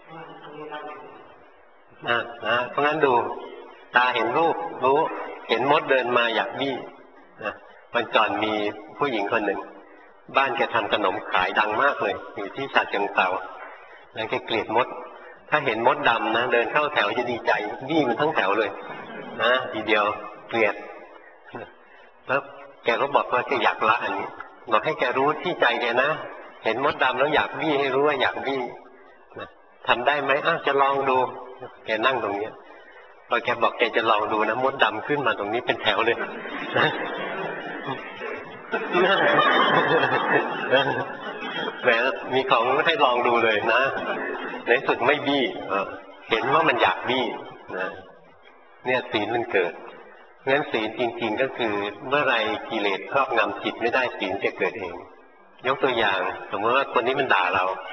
เพราะงั้นดูตาเห็นรูปรู้เห็นมดเดินมาอยากบี้วันก่อนมีผู้หญิงคนหนึ่งบ้านแกทำขนมขายดังมากเลยอยู่ที่ฉะเชิงเทราแล้วแกเกลียดมดถ้าเห็นมดดำนะเดินเข้าแถวจะดีใจบี้มันทั้งแถวเลยนะทีเดียวเกลียดแล้วแกก็บอกว่าแกอยากละอันนี้บอกให้แกรู้ที่ใจแกนะเห็นมดดำแล้วอยากบี้ให้รู้ว่าอยากบี้ทำได้ไหมจะลองดูแกนั่งตรงนี้พอแกบอกแกจะลองดูนะมดดำขึ้นมาตรงนี้เป็นแถวเลยแหมมีของให้ลองดูเลยนะในสุดไม่บี้เห็นว่ามันอยากบี้นะเนี่ยศีลมันเกิดงั้นศีลจริงๆก็คือเมื่อไรกิเลสครอบงำจิตไม่ได้ศีลจะเกิดเองยกตัวอย่างสมมติว่าคนนี้มันด่าเรา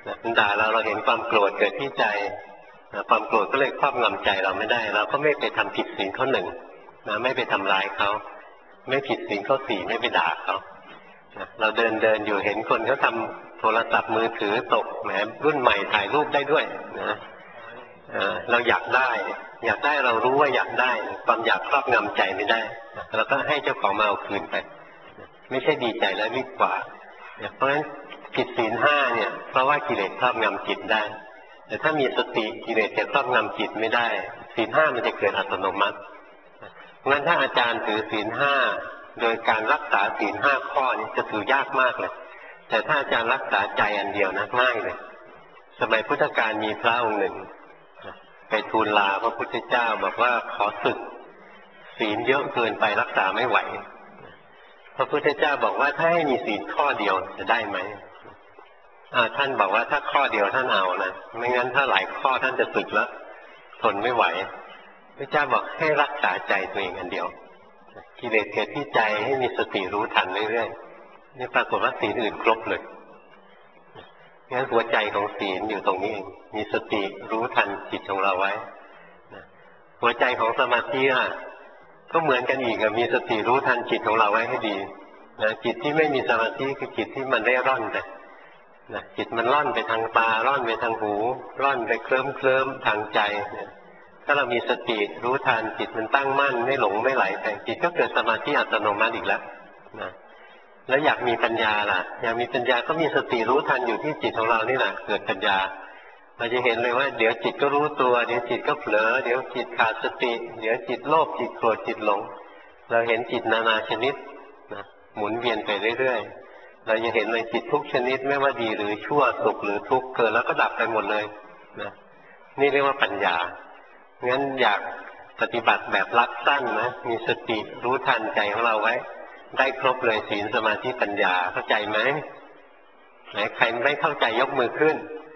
มันด่าเราเห็นความโกรธเกิดที่ใจความโกรธก็เลยครอบงำใจเราไม่ได้เราก็ไม่ไปทำผิดศีลข้อหนึ่งไม่ไปทำร้ายเขาไม่ผิดศีลข้อสี่ไม่ไปด่าเขาเราเดินอยู่เห็นคนเขาทำโทรศัพท์มือถือตกแหมรุ่นใหม่ถ่ายรูปได้ด้วยนะเราอยากได้เรารู้ว่าอยากได้ความอยากครอบงำใจไม่ได้เราก็ให้เจ้าของมาเอาคืนไปไม่ใช่ดีใจแล้วรีบกว่าเพราะฉะนั้นผิดศีลห้าเนี่ยเพราะว่ากิเลสครอบงำจิตได้แต่ถ้ามีสติกิเลสจะครอบงำจิตไม่ได้ศีลห้ามันจะเกิดอัตโนมัติงั้นถ้าอาจารย์ถือศีลห้าโดยการรักษาศีลห้าข้อนี้จะถือยากมากเลยแต่ถ้าอาจารย์รักษาใจอันเดียวนะง่ายเลยสมัยพุทธกาลมีพระองค์หนึ่งไปทูลลาพระพุทธเจ้าบอกว่าขอศึกศีลเยอะเกินไปรักษาไม่ไหวพระพุทธเจ้าบอกว่าถ้าให้มีศีลข้อเดียวจะได้ไหมท่านบอกว่าถ้าข้อเดียวท่านเอานะไม่งั้นถ้าหลายข้อท่านจะศึกแล้วทนไม่ไหวพระเจ้าบอกให้รักษาใจตัวเองอันเดียวกิเลสเกิดที่ใจให้มีสติรู้ทันเรื่อยๆนี่ปรากฏว่าศีลอื่นครบเลยงั้นหัวใจของศีลอยู่ตรงนี้เองมีสติรู้ทันจิตของเราไว้หัวใจของสมาธิก็เหมือนกันอีกมีสติรู้ทันจิตของเราไว้ให้ดีจิตที่ไม่มีสมาธิคือจิตที่มันเร่ร่อนไปจิตมันร่อนไปทางตาร่อนไปทางหูร่อนไปเคลิ้มทางใจถ้าเรามีสติรู้ทันจิตมันตั้งมั่นไม่หลงไม่ไหลไปจิตก็เกิดสมาธิอัตโนมัติอีกแล้วแล้วอยากมีปัญญาล่ะอยากมีปัญญาก็มีสติรู้ทันอยู่ที่จิตของเรานี่แหละเกิดปัญญาเราจะเห็นเลยว่าเดี๋ยวจิตก็รู้ตัวเดี๋ยวจิตก็เผลอเดี๋ยวจิตขาดสติเดี๋ยวจิตโลภจิตโกรธจิตหลงเราเห็นจิตนานาชนิดหมุนเวียนไปเรื่อยๆเราจะเห็นเลยจิตทุกชนิดไม่ว่าดีหรือชั่วสุขหรือทุกข์เกิดแล้วก็ดับไปหมดเลยนี่เรียกว่าปัญญางั้นอยากปฏิบัติแบบลักสั้นมีสติรู้ทันใจของเราไว้ได้ครบเลยศีลสมาธิปัญญาเข้าใจไหมไหนใครไม่เข้าใจยกมือขึ้น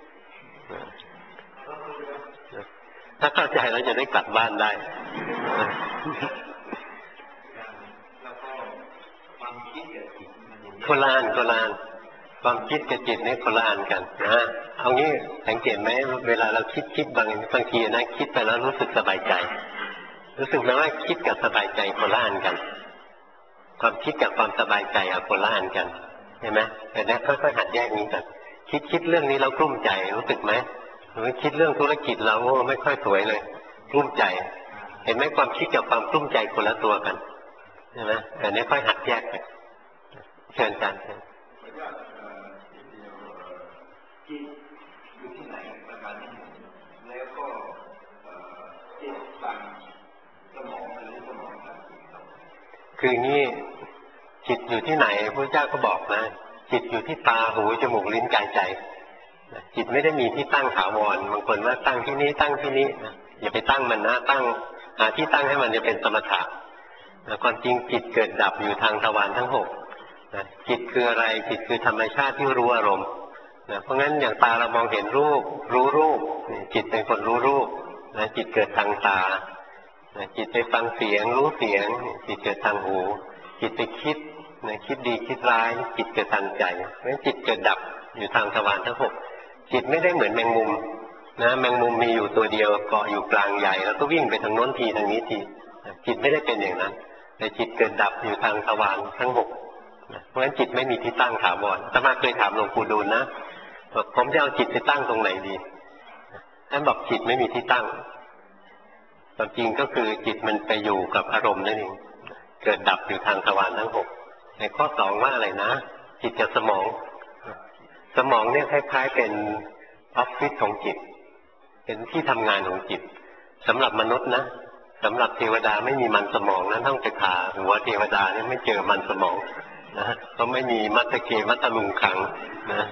ถ้าเข้าใจเราจะได้กลับบ้านได้โคลานความคิดกับจิตนี่โคลานกันเอางี้สังเกตไหมเวลาเราคิดบางทีนะคิดไปแล้วรู้สึกสบายใจรู้สึกไหมว่าคิดกับสบายใจโคลานกันความคิดกับความสบายใจโคลานกันเห็นไหมแต่นี้ค่อยๆหัดแยกนี้กันคิดเรื่องนี้เรากลุ้มใจรู้สึกไหมหรือคิดเรื่องธุรกิจเราไม่ค่อยสวยเลยกลุ้มใจเห็นไหมความคิดกับความกลุ้มใจคนละตัวกันใช่ไหมแต่นี้ค่อยหัดแยกกันเชิญกันจิตอยู่ที่ไหนประการที่หนึ่งแล้วก็จิตสั่งสมองหรือสมองสั่งจิตคืองี้จิตอยู่ที่ไหนพระเจ้าก็บอกนะจิตอยู่ที่ตาหูจมูกลิ้นกายใจจิตไม่ได้มีที่ตั้งถาวรบางคนว่าตั้งที่นี้ตั้งที่นี้อย่าไปตั้งมันนะตั้งหาที่ตั้งให้มันจะเป็นสมถะความจริงจิตเกิดดับอยู่ทางทวารทั้งหกจิตคืออะไรจิตคือธรรมชาติที่รู้อารมณ์เพราะงั้นอย่างตาเรามองเห็นรูปรู้รูปจิตเป็นคนรู้รูปจิตเกิดทางตาจิตไปฟังเสียงรู้เสียงจิตเกิดทางหูจิตไปคิดคิดดีคิดร้ายจิตเกิดทางใจเพราะฉะนั้นจิตเกิดดับอยู่ทางทวารทั้งหกจิตไม่ได้เหมือนแมงมุมแมงมุมมีอยู่ตัวเดียวเกาะอยู่กลางใหญ่แล้วก็วิ่งไปทางโน้นทีทางนี้ทีจิตไม่ได้เป็นอย่างนั้นแต่จิตเกิดดับอยู่ทางทวารทั้งหกเพราะฉะนั้นจิตไม่มีที่ตั้งถาวรอาตมาเคยถามหลวงปู่ดูลนะผมจะเอาจิตไปตั้งตรงไหนดีท่านบอกจิตไม่มีที่ตั้งความจริงก็คือจิตมันไปอยู่กับอารมณ์นั่นเองเกิดดับอยู่ทางทวารทั้งหกในข้อสองว่าอะไรนะจิตกับสมองเนี่ยคล้ายๆเป็นออฟฟิศของจิตเป็นที่ทำงานของจิตสำหรับมนุษย์นะสำหรับเทวดาไม่มีมันสมองนั้นต้องไปผ่าหัวเทวดาเนี่ยไม่เจอมันสมองนะก็ไม่มีมัตตเกมัตตลุงขังนะ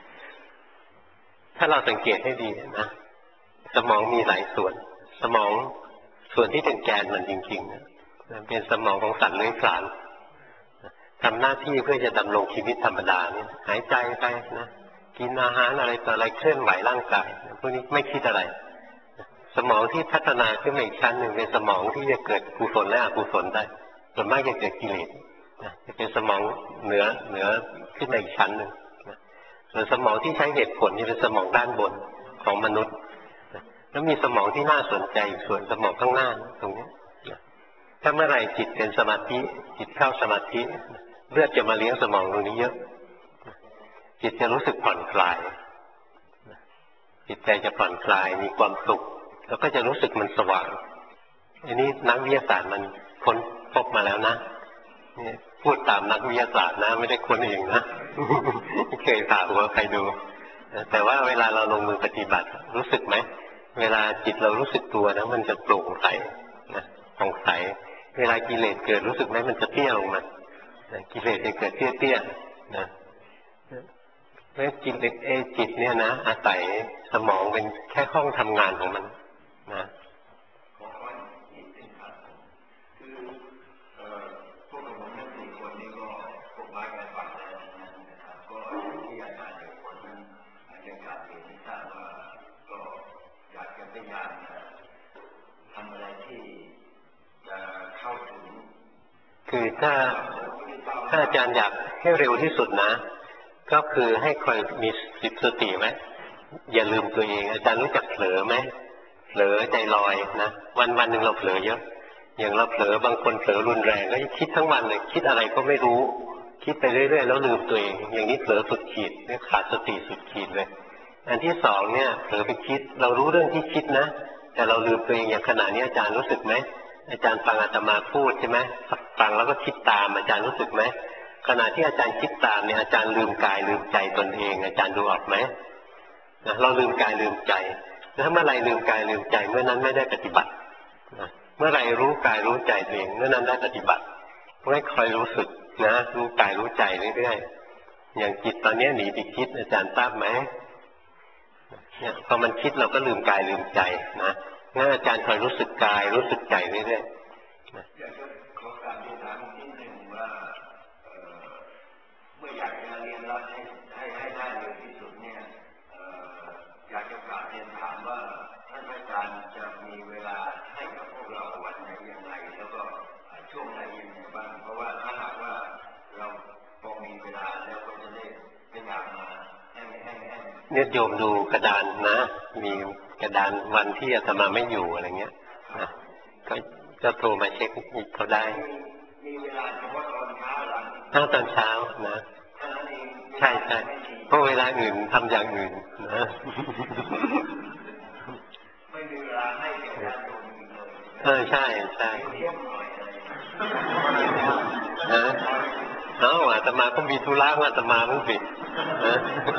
ถ้าเราสังเกตให้ดีนะสมองมีหลายส่วนสมองส่วนที่เป็นแกนมันจริงๆนะเป็นสมองของสัตว์เลื้อยคลานทำหน้าที่เพื่อจะดำรงชีวิตธรรมดาเนี่ยหายใจไปนะกินอาหารอะไรต่ออะไรเคลื่อนไหวร่างกายพวกนี้ไม่คิดอะไรสมองที่พัฒนาขึ้นมาอีกชั้นหนึ่งเป็นสมองที่จะเกิดกุศลและอกุศลได้ส่วนมากจะเกิดกิเลสจะเป็นสมองเหนือขึ้นมาอีกชั้นหนึ่งส่วนสมองที่ใช้เหตุผลนี่เป็นสมองด้านบนของมนุษย์แล้วมีสมองที่น่าสนใจส่วนสมองข้างหน้าตรงนี้ถ้าเมื่อไหร่จิตเป็นสมาธิจิตเข้าสมาธิเลือดจะมาเลี้ยงสมองตรงนี้เยอะจิตจะรู้สึกผ่อนคลายจิตใจจะผ่อนคลายมีความสุขแล้วก็จะรู้สึกมันสว่างอันนี้นักวิทยาศาสตร์มันค้นพบมาแล้วนะนี่พูดตามนักวิทยาศาสตร์นะไม่ได้ค้นเองนะ เคยถามว่าใครดูแต่ว่าเวลาเราลงมือปฏิบัติรู้สึกไหมเวลาจิตเรารู้สึกตัวนะมันจะโปร่งใสนะผ่องใสเวลากิเลสเกิดรู้สึกไหมมันจะเตี้ยลงมากิเลสจะเกิดเตี้ยๆนะเพราะจิตเนี่ยนะอาศัยสมองเป็นแค่ห้องทำงานของมันนะคือถ้าอาจารย์อยากให้เร็วที่สุดนะก็คือให้คอยมีสติไว้อย่าลืมตัวเองอาจารย์รู้จักเผลอไหมเผลอใจลอยนะวันหนึ่งเราเผลอเยอะอย่างเราเผลอบางคนเผลอรุนแรงก็คิดทั้งวันเลยคิดอะไรก็ไม่รู้คิดไปเรื่อยๆแล้วลืมตัวเองอย่างนี้เผลอสุดขีดเนี่ยขาดสติสุดขีดเลยอันที่สองเนี่ยเผลอไปคิดเรารู้เรื่องที่คิดนะแต่เราลืมตัวเองอย่างขณะนี้อาจารย์รู้สึกไหมอาจารย์ฟังอาตมาพูดใช่ไหมฟังแล้วก็คิดตามอาจารย์รู้สึกไหมขณะที่อาจารย์คิดตามเนี่ยอาจารย์ลืมกายลืมใจตนเองอาจารย์ดูออกไหมนะเราลืมกายลืมใจแล้วเมื่อไรลืมกายลืมใจเมื่อนั้นไม่ได้ปฏิบัตินะเมื่อไรรู้กายรู้ใจตัวเองเมื่อนั้นได้ปฏิบัติไม่คอยรู้สึกนะรู้กายรู้ใจเรื่อยๆอย่างจิตตอนนี้หนีไปคิดอาจารย์ทราบไหมเนี่ยพอมันคิดเราก็ลืมกายลืมใจนะงั้นอาจารย์คอยรู้สึกกายรู้สึกใจเรื่อยๆอยากจะขอการที่ถามนิดหนึ่งว่าเมื่ออยากจะเรียนรู้ให้ได้เร็วที่สุดเนี่ยอยากจะกราบเรียนถามว่าท่านอาจารย์จะมีเวลาให้กับพวกเราวันไหนอย่างไรแล้วก็ช่วงไหนยังไงบ้างเพราะว่าถ้าหากว่าเราพอมีเวลาแล้วก็จะได้พยายามมาให้เนี่ยโยมดูกระดานนะมีกระดานวันที่อาตมาไม่อยู่อะไรเงี้ยนะก็โทรมาเช็คเขาได้มีเวลาเฉพาะตอนเช้าหลังตอนเช้านะใช่เพราะเวลาอื่นทำอย่างอื่นนะไม่มีเวลาให้เกี่ยวกับตรงนี้เลยใช่นะอาตมาก็มีธุระอาตมาเพิ่งปิดนะ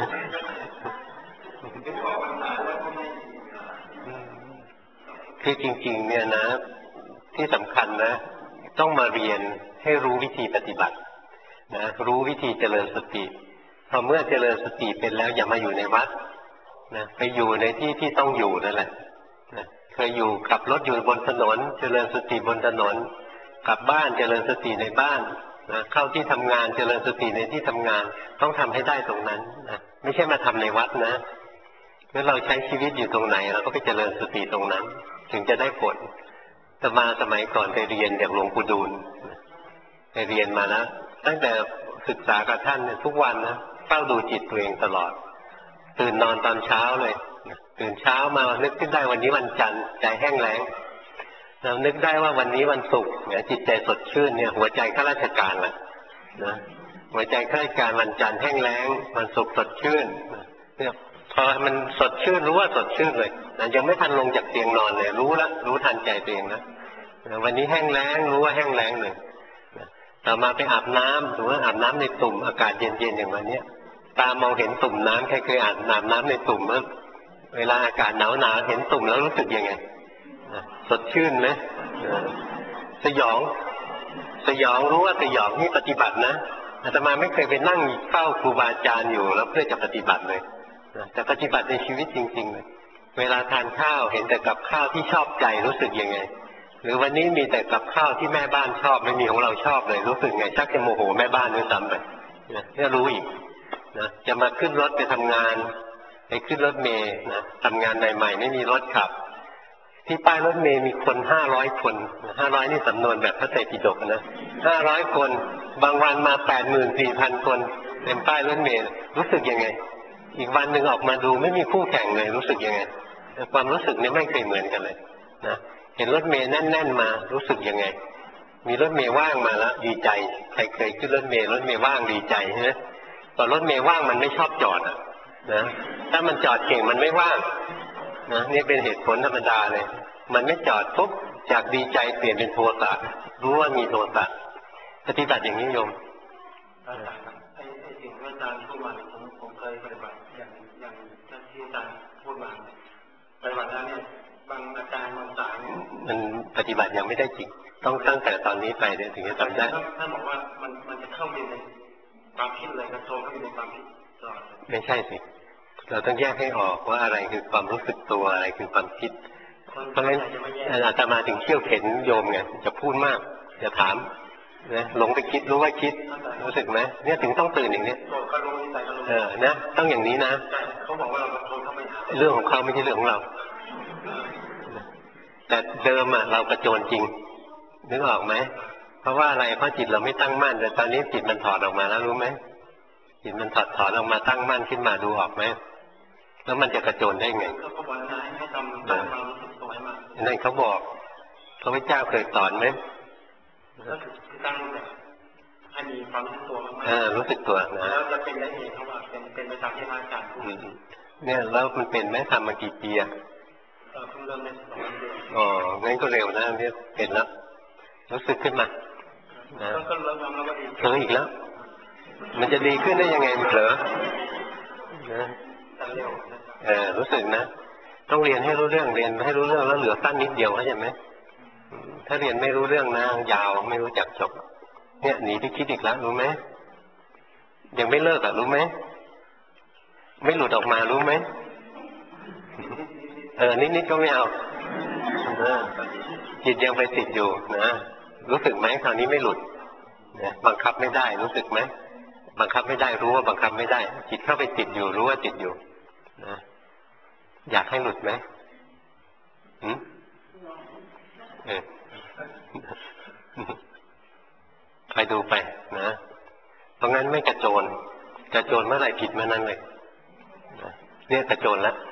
คือจริงๆเนี่ยนะที่สำคัญนะต้องมาเรียนให้รู้วิธีปฏิบัตินะรู้วิธีเจริญสติพอเมื่อเจริญสติเป็นแล้วอย่ามาอยู่ในวัดนะไปอยู่ในที่ที่ต้องอยู่นั่นแหละนะเคยอยู่ขับรถอยู่บนถนนเจริญสติบนถนนกลับบ้านเจริญสติในบ้านนะเข้าที่ทำงานเจริญสติในที่ทำงานต้องทำให้ได้ตรงนั้นนะไม่ใช่มาทำในวัดนะเมื่อเราใช้ชีวิตอยู่ตรงไหนเราก็ไปเจริญสติตรงนั้นถึงจะได้ผลแต่มาสมัยก่อนไปเรียนจากหลวงปู่ดูลไปเรียนมาแล้วตั้งแต่ศึกษากับท่านเนี่ยทุกวันนะเฝ้าดูจิตตัวเองตลอดตื่นนอนตอนเช้าเลยตื่นเช้ามานึกขึ้นได้วันนี้วันจันทร์ใจแห้งแล้งเรานึกได้ว่าวันนี้วันศุกร์เนี่ยจิตใจสดชื่นเนี่ยหัวใจข้าราชการแหละนะหัวใจข้าราชการวันจันทร์แห้งแล้งวันศุกร์สดชื่นเนี่ยพอมันสดชื่นรู้ว่าสดชื่นเลยนะยังไม่ทันลงจากเตียงนอนเลยรู้ทันใจตัวเองนะวันนี้แห้งแล้งรู้ว่าแห้งแล้งเลยต่อมาไปอาบน้ำหรือว่าอาบน้ำในตุ่มอากาศเย็นๆอย่างวันนี้ตามองเห็นตุ่มน้ำใครเคยอาบน้ำในตุ่มมั้ยเวลาอากาศหนาวเห็นตุ่มแล้วรู้สึกยังไงสดชื่นไหมสยองรู้ว่าสยองนี่ปฏิบัตินะอาตมาไม่เคยไปนั่งเฝ้าครูบาอาจารย์อยู่แล้วเพื่อจะปฏิบัติเลยแต่ปฏิบัติในชีวิตจริงๆเลยเวลาทานข้าวเห็นแต่กับข้าวที่ชอบใจรู้สึกยังไงหรือวันนี้มีแต่กับข้าวที่แม่บ้านชอบไม่มีของเราชอบเลยรู้สึกไงชักจะโมโหแม่บ้านด้วยซ้ำไปเนี่ยรู้อีกนะจะมาขึ้นรถไปทำงานไปขึ้นรถเมล์นะทำงานใหม่ๆไม่มีรถขับที่ป้ายรถเมล์มีคน500 คน500นี่สำนวนแบบพระไตรปิฎกนะ500 คนบางวันมา 84,000 คนเต็มป้ายรถเมล์รู้สึกยังไงอีกวันหนึ่งออกมาดูไม่มีคู่แข่งเลยรู้สึกยังไงความรู้สึกนี้ไม่เคยเหมือนกันเลยนะเห็นรถเมล์แน่นๆมารู้สึกยังไงมีรถเมล์ว่างมาแล้วดีใจใครเคยขึ้นรถเมล์ว่างดีใจใช่ไหมตอนรถเมล์ว่างมันไม่ชอบจอดนะถ้ามันจอดเก่งมันไม่ว่างนะนี่เป็นเหตุผลธรรมดาเลยมันไม่จอดปุ๊บจากดีใจเปลี่ยนเป็นโทสะรู้ว่ามีโทสะปฏิบัติอย่างนี้โยมไอ้สิ่งที่อาจารย์พูดมาผมเคยปฏิบัติอย่างที่อาจารย์พูดมาปฏิบัติแล้วเนี่ยบางอาการบางสายเนี่ยมันปฏิบัติยังไม่ได้จริงต้องตั้งแต่ตอนนี้ไปเนี่ยถึงจะทำได้ท่านบอกว่ามันจะเข้าไปในความคิดเลยกระโจนเข้าไปในความคิดตลอดไม่ใช่สิเราต้องแยกให้ออกว่าอะไรคือความรู้สึกตัวอะไรคือความคิดเพราะฉะนั้นอาตมาถึงเขี่ยวเข็นโยมไงจะพูดมากจะถามนะหลงไปคิดรู้ว่าคิดรู้สึกไหมเนี่ยถึงต้องตื่นอย่างนี้นะต้องอย่างนี้นะเขาบอกว่าเราโทนเข้าไปเรื่องของเขาไม่ใช่เรื่องของเราแต่เดิมเรากระโจนจริงนึกออกไหมเพราะว่าอะไรเพราะจิตเราไม่ตั้งมั่นแต่ตอนนี้จิตมันถอดออกมาแล้วรู้ไหมจิตมันถอดออกมาตั้งมั่นขึ้นมาดูออกไหมแล้วมันจะกระโจนได้ไงเขาบอกให้ทำตามความรู้สึกตัวให้มากนั่นเขาบอกพระพุทธเจ้าเคยสอนไหมก็คือตั้งแบบให้มีความรู้สึกตัวมากรู้สึกตัวนะแล้วจะเป็นได้เองเขาว่าเป็นไปตามที่อาจารย์พูดเนี่ยแล้วมันเป็นไหมทำมากี่ปีเพิ่งเริ่มได้2 เดือนอ๋องั้นก็เร็วนะเนี่ยเป็นแล้วรู้สึกขึ้นมานะก็เริ่มทำแล้วก็ดีเผลออีกแล้วมันจะดีขึ้นได้ยังไงมันเผลอนะรู้สึกนะต้องเรียนให้รู้เรื่องเรียนให้รู้เรื่องแล้วเหลือสั้นนิดเดียวเข้าใจไหมถ้าเรียนไม่รู้เรื่องนะยาวไม่รู้จักจบเนี่ยหนีไปคิดอีกแล้วรู้ไหมยังไม่เลิกรู้ไหมไม่หลุดออกมารู้ไหมนิดก็ไม่เอาจิตยังไปติดอยู่นะรู้สึกไหมคราวนี้ไม่หลุดนะบังคับไม่ได้รู้สึกไหมบังคับไม่ได้รู้ว่าบังคับไม่ได้จิตเข้าไปติดอยู่รู้ว่าติดอยู่นะอยากให้หลุดไหมไปดูไปนะเพราะงั้นไม่กระโจนเมื่อไหร่ผิดเมื่อนั้นเลยเนี่ยกระโจนแล้ว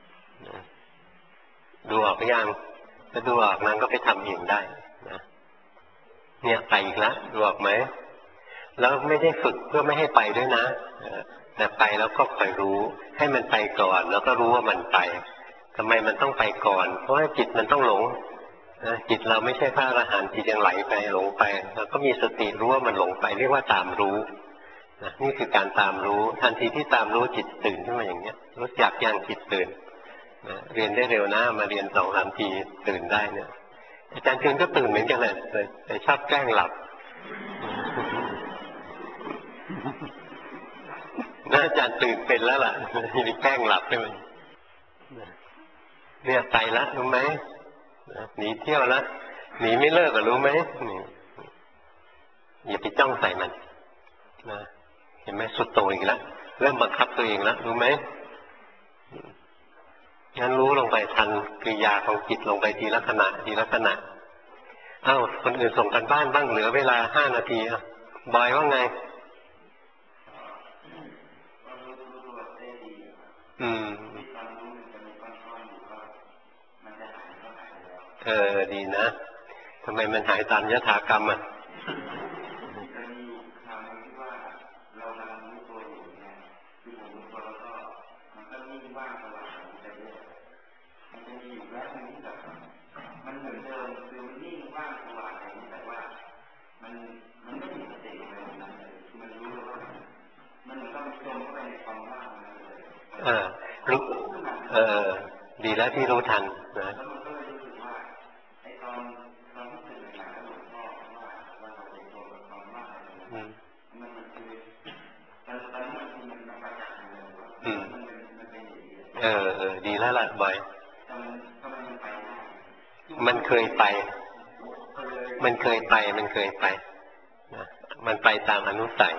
ดูออกหรือยังถ้าดูออกนั้นก็ไปทำเองได้นะเนี่ยไปอีกแล้วดูออกไหมแล้วไม่ได้ฝึกเพื่อไม่ให้ไปด้วยนะแต่ไปแล้วก็คอยรู้ให้มันไปก่อนแล้วก็รู้ว่ามันไปทำไมมันต้องไปก่อนเพราะว่าจิตมันต้องหลงจิตเราไม่ใช่พระอรหันต์จิตยังไหลไปหลงไปแล้วก็มีสติรู้ว่ามันหลงไปเรียกว่าตามรู้นี่คือการตามรู้ทันทีที่ตามรู้จิตตื่นขึ้นมาอย่างเนี้ยรู้จักยังจิตตื่นเรียนได้เร็วนะมาเรียน2-3 ทีตื่นได้เนี่ยอาจารย์ตื่นก็ตื่นเหมือนกันเลยแต่ชอบแกล้งหลับน่าอาจารย์ตื่นเป็นแล้วล่ะมีแกล้งหลับด้วยเนี่ยไปละรู้ไหมหนีเที่ยวละหนีไม่เลิกรู้ไหมอย่าไปจ้องใส่มันนะเห็นไหมสุดโต่งอีกแล้วเริ่มบังคับตัวเองแล้วรู้ไหมงั้นรู้ลงไปทันกริยาของจิตลงไปทีละขณะคนอื่นส่งกันบ้านบ้างเหลือเวลา5 นาทีบอยว่าไงดีนะทำไมมันหายตามยถากรรมดีแล้วที่รู้ทันนะดีแล้วล่ะบอยมันเคยไปมันไปตามอนุสัย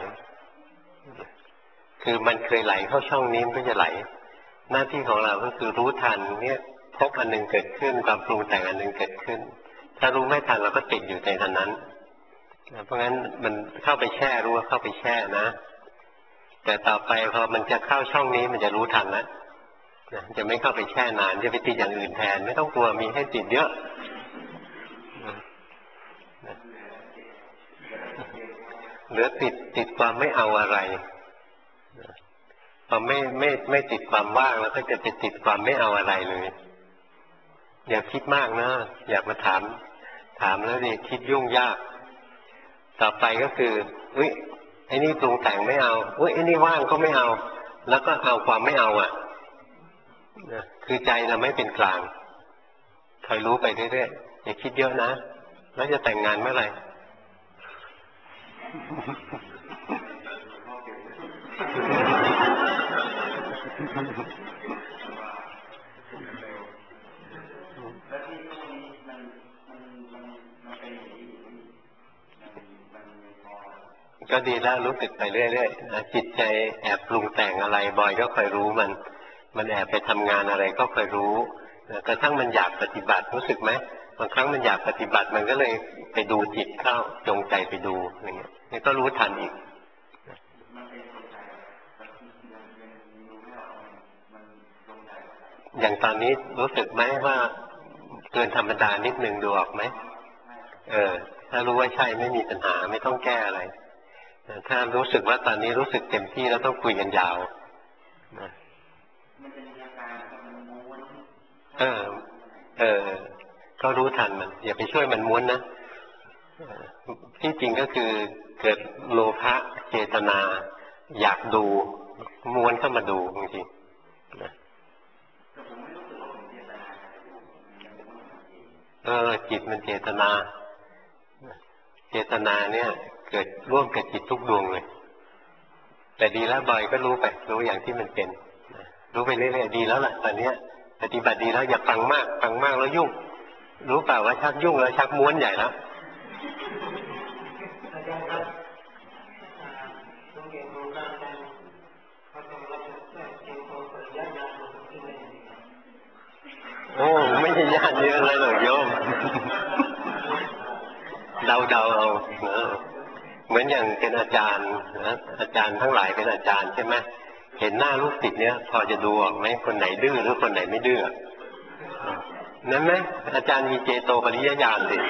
คือมันเคยไหลเข้าช่องนี้มันก็จะไหลหน้าที่ของเราก็คือรู้ทันเนี่ยพบอันหนึ่งเกิดขึ้นความปรุงแต่งอันหนึ่งเกิดขึ้นถ้ารู้ไม่ทันเราก็ติดอยู่ในนั้นเพราะงั้นมันเข้าไปแช่รู้ว่าเข้าไปแช่นะแแต่ต่อไปพอมันจะเข้าช่องนี้มันจะรู้ทันแล้วจะไม่เข้าไปแช่นานจะไปติดอย่างอื่นแทนไม่ต้องกลัวมีให้ติดเยอะเหลือติดความไม่เอาอะไรพอไม่ติดความว่างแล้วก็จะไปติดความไม่เอาอะไรเลยอย่าคิดมากนะอยากมาถามแล้วดิคิดยุ่งยากต่อไปก็คือไอ้นี่ปรุงแต่งไม่เอาไอ้นี่ว่างก็ไม่เอาแล้วก็เอาความไม่เอาคือใจเราไม่เป็นกลางคอยรู้ไปเรื่อยๆอย่าคิดเยอะนะแล้วจะแต่งงานเมื่อไหร่ก็ดีแล้วรู้สึกไปเรื่อยๆจิตใจแอบปรุงแต่งอะไรบ่อยก็คอยรู้มันแอบไปทำงานอะไรก็คอยรู้กระทั่งมันอยากปฏิบัติรู้สึกไหมบางครั้งมันอยากปฏิบัติมันก็เลยไปดูจิตเข้าจงใจไปดูอะไรเงี้ยนี่ก็รู้ทันอีกอย่างตอนนี้รู้สึกไหมว่าเกินธรรมดานิดนึงดูออกไหมถ้ารู้ว่าใช่ไม่มีปัญหาไม่ต้องแก้อะไรถ้ารู้สึกว่าตอนนี้รู้สึกเต็มที่แล้วต้องคุยกันยาวก็รู้ทันมันอย่าไปช่วยมันม้วนนะที่จริงก็คือเกิดโลภะเจตนาอยากดูม้วนเข้ามาดูจริงจิตมันเจตนาเนี่ยเกิดร่วมกับจิตทุกดวงเลยแต่ดีแล้วบ่อยก็รู้ไปรู้อย่างที่มันเป็นรู้ไปเรื่อยๆดีแล้วล่ะตอนนี้ปฏิบัติดีแล้วอย่าฟังมากแล้วยุ่งรู้เปล่าว่าชักยุ่งแล้วชักม้วนใหญ่แล้วโอ้ไม่ใช่ญาติเยอะเลยหรอกโยมเดาเอาเหมือนอย่างเป็นอาจารย์นะอาจารย์ทั้งหลายเป็นอาจารย์ใช่ไหมเห็นหน้าลูกศิษย์เนี้ยพอจะดูออกไหมคนไหนดื้อหรือคนไหนไม่ดื้อนั่นไหมอาจารย์มีเจโตปริยญาณสิ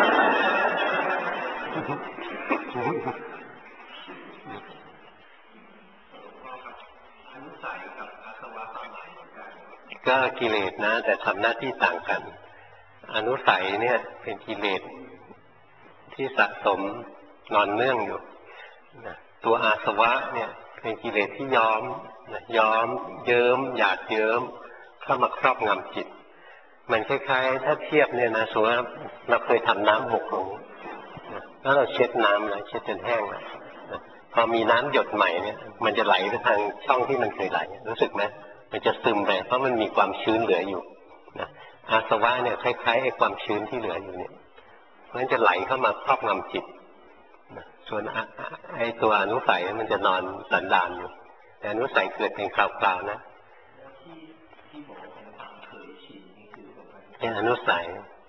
ก็กิเลสนะแต่ทำหน้าที่ต่างกันอนุสัยเนี่ยเป็นกิเลสที่สะสมนอนเนื่องอยู่ตัวอาสวะเนี่ยเป็นกิเลสที่ย้อมเยิ้มหยาดเยิ้มเข้ามาครอบงำจิตมันคล้ายๆถ้าเทียบเนี่ยนะสมมติว่าเราเคยทำน้ำหกลงแล้วเราเช็ดน้ำนะเช็ดจนแห้งแล้วพอมีน้ำหยดใหม่เนี่ยมันจะไหลไปทางช่องที่มันเคยไหลรู้สึกไหมมันจะซึมไปเพราะมันมีความชื้นเหลืออยู่อาสวะเนี่ยคล้ายๆไอ้ความชื้นที่เหลืออยู่เนี่ยเพราะฉะนั้นจะไหลเข้ามาครอบงำจิตส่วนไอ้ตัวอนุสัยมันจะนอนสันดานอยู่แต่อนุสัยเกิดเป็นคราวๆนะเป็นอนุสัย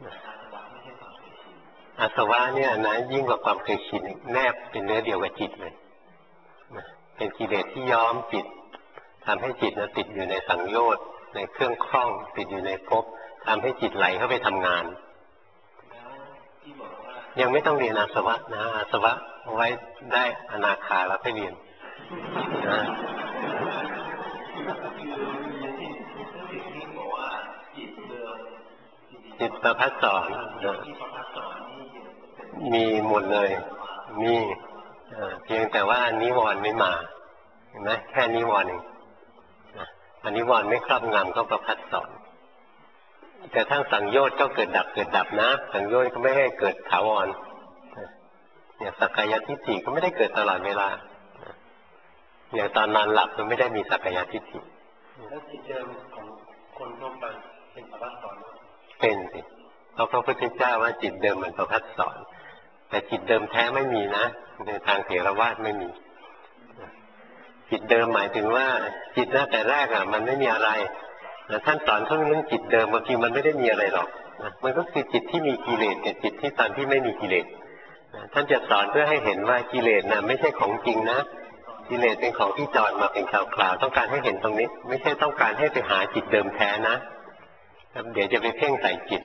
อาสวะเนี่ยนะยิ่งกว่าความเคยชินแนบเป็นเนื้อเดียวกับจิตเลยเป็นกิเลสที่ย้อมจิตทำให้จิตนะติดอยู่ในสังโยชน์ในเครื่องคล้องติดอยู่ในภพทำให้จิตไหลเข้าไปทำงานยังไม่ต้องเรียนอาสวะนะอาสวะเอาไว้ได้อนาคาแล้วค่อยเรียนนะจิตประภัสสรมีหมดเลยมีเพียงแต่ว่านิวรณ์ไม่มาเห็นไหมแค่นิวรณ์เองอันนิวรณ์ไม่ครอบงำก็ประภัสสรแต่ทั้งสังโยชน์ก็เกิดดับนะสังโยชน์ก็ไม่ให้เกิดถาวรเนี่ยสักกายทิฏฐิก็ไม่ได้เกิดตลอดเวลาอย่างตอนนอนหลับมันไม่ได้มีสักกายทิฏฐิแล้วจิตเดิมของคนทั่วไปเป็นประภัสสรเป็นสิเพราะพระพุทธเจ้าว่าจิตเดิมมันประภัสสรแต่จิตเดิมแท้ไม่มีนะในทางเถรวาทไม่มีจิตเดิมหมายถึงว่าจิตตั้งแต่แรกมันไม่มีอะไรท่านสอนเรื่องจิตเดิมบางทีมันไม่ได้มีอะไรหรอกมันก็คือจิตที่มีกิเลสกับจิตที่ตอนที่ไม่มีกิเลสท่านจะสอนเพื่อให้เห็นว่ากิเลสไม่ใช่ของจริงนะกิเลสเป็นของที่จอดมาเป็นคราวๆต้องการให้เห็นตรงนี้ไม่ใช่ต้องการให้ไปหาจิตเดิมแท้นะเดี๋ยวจะไปเพ่งใส่จิต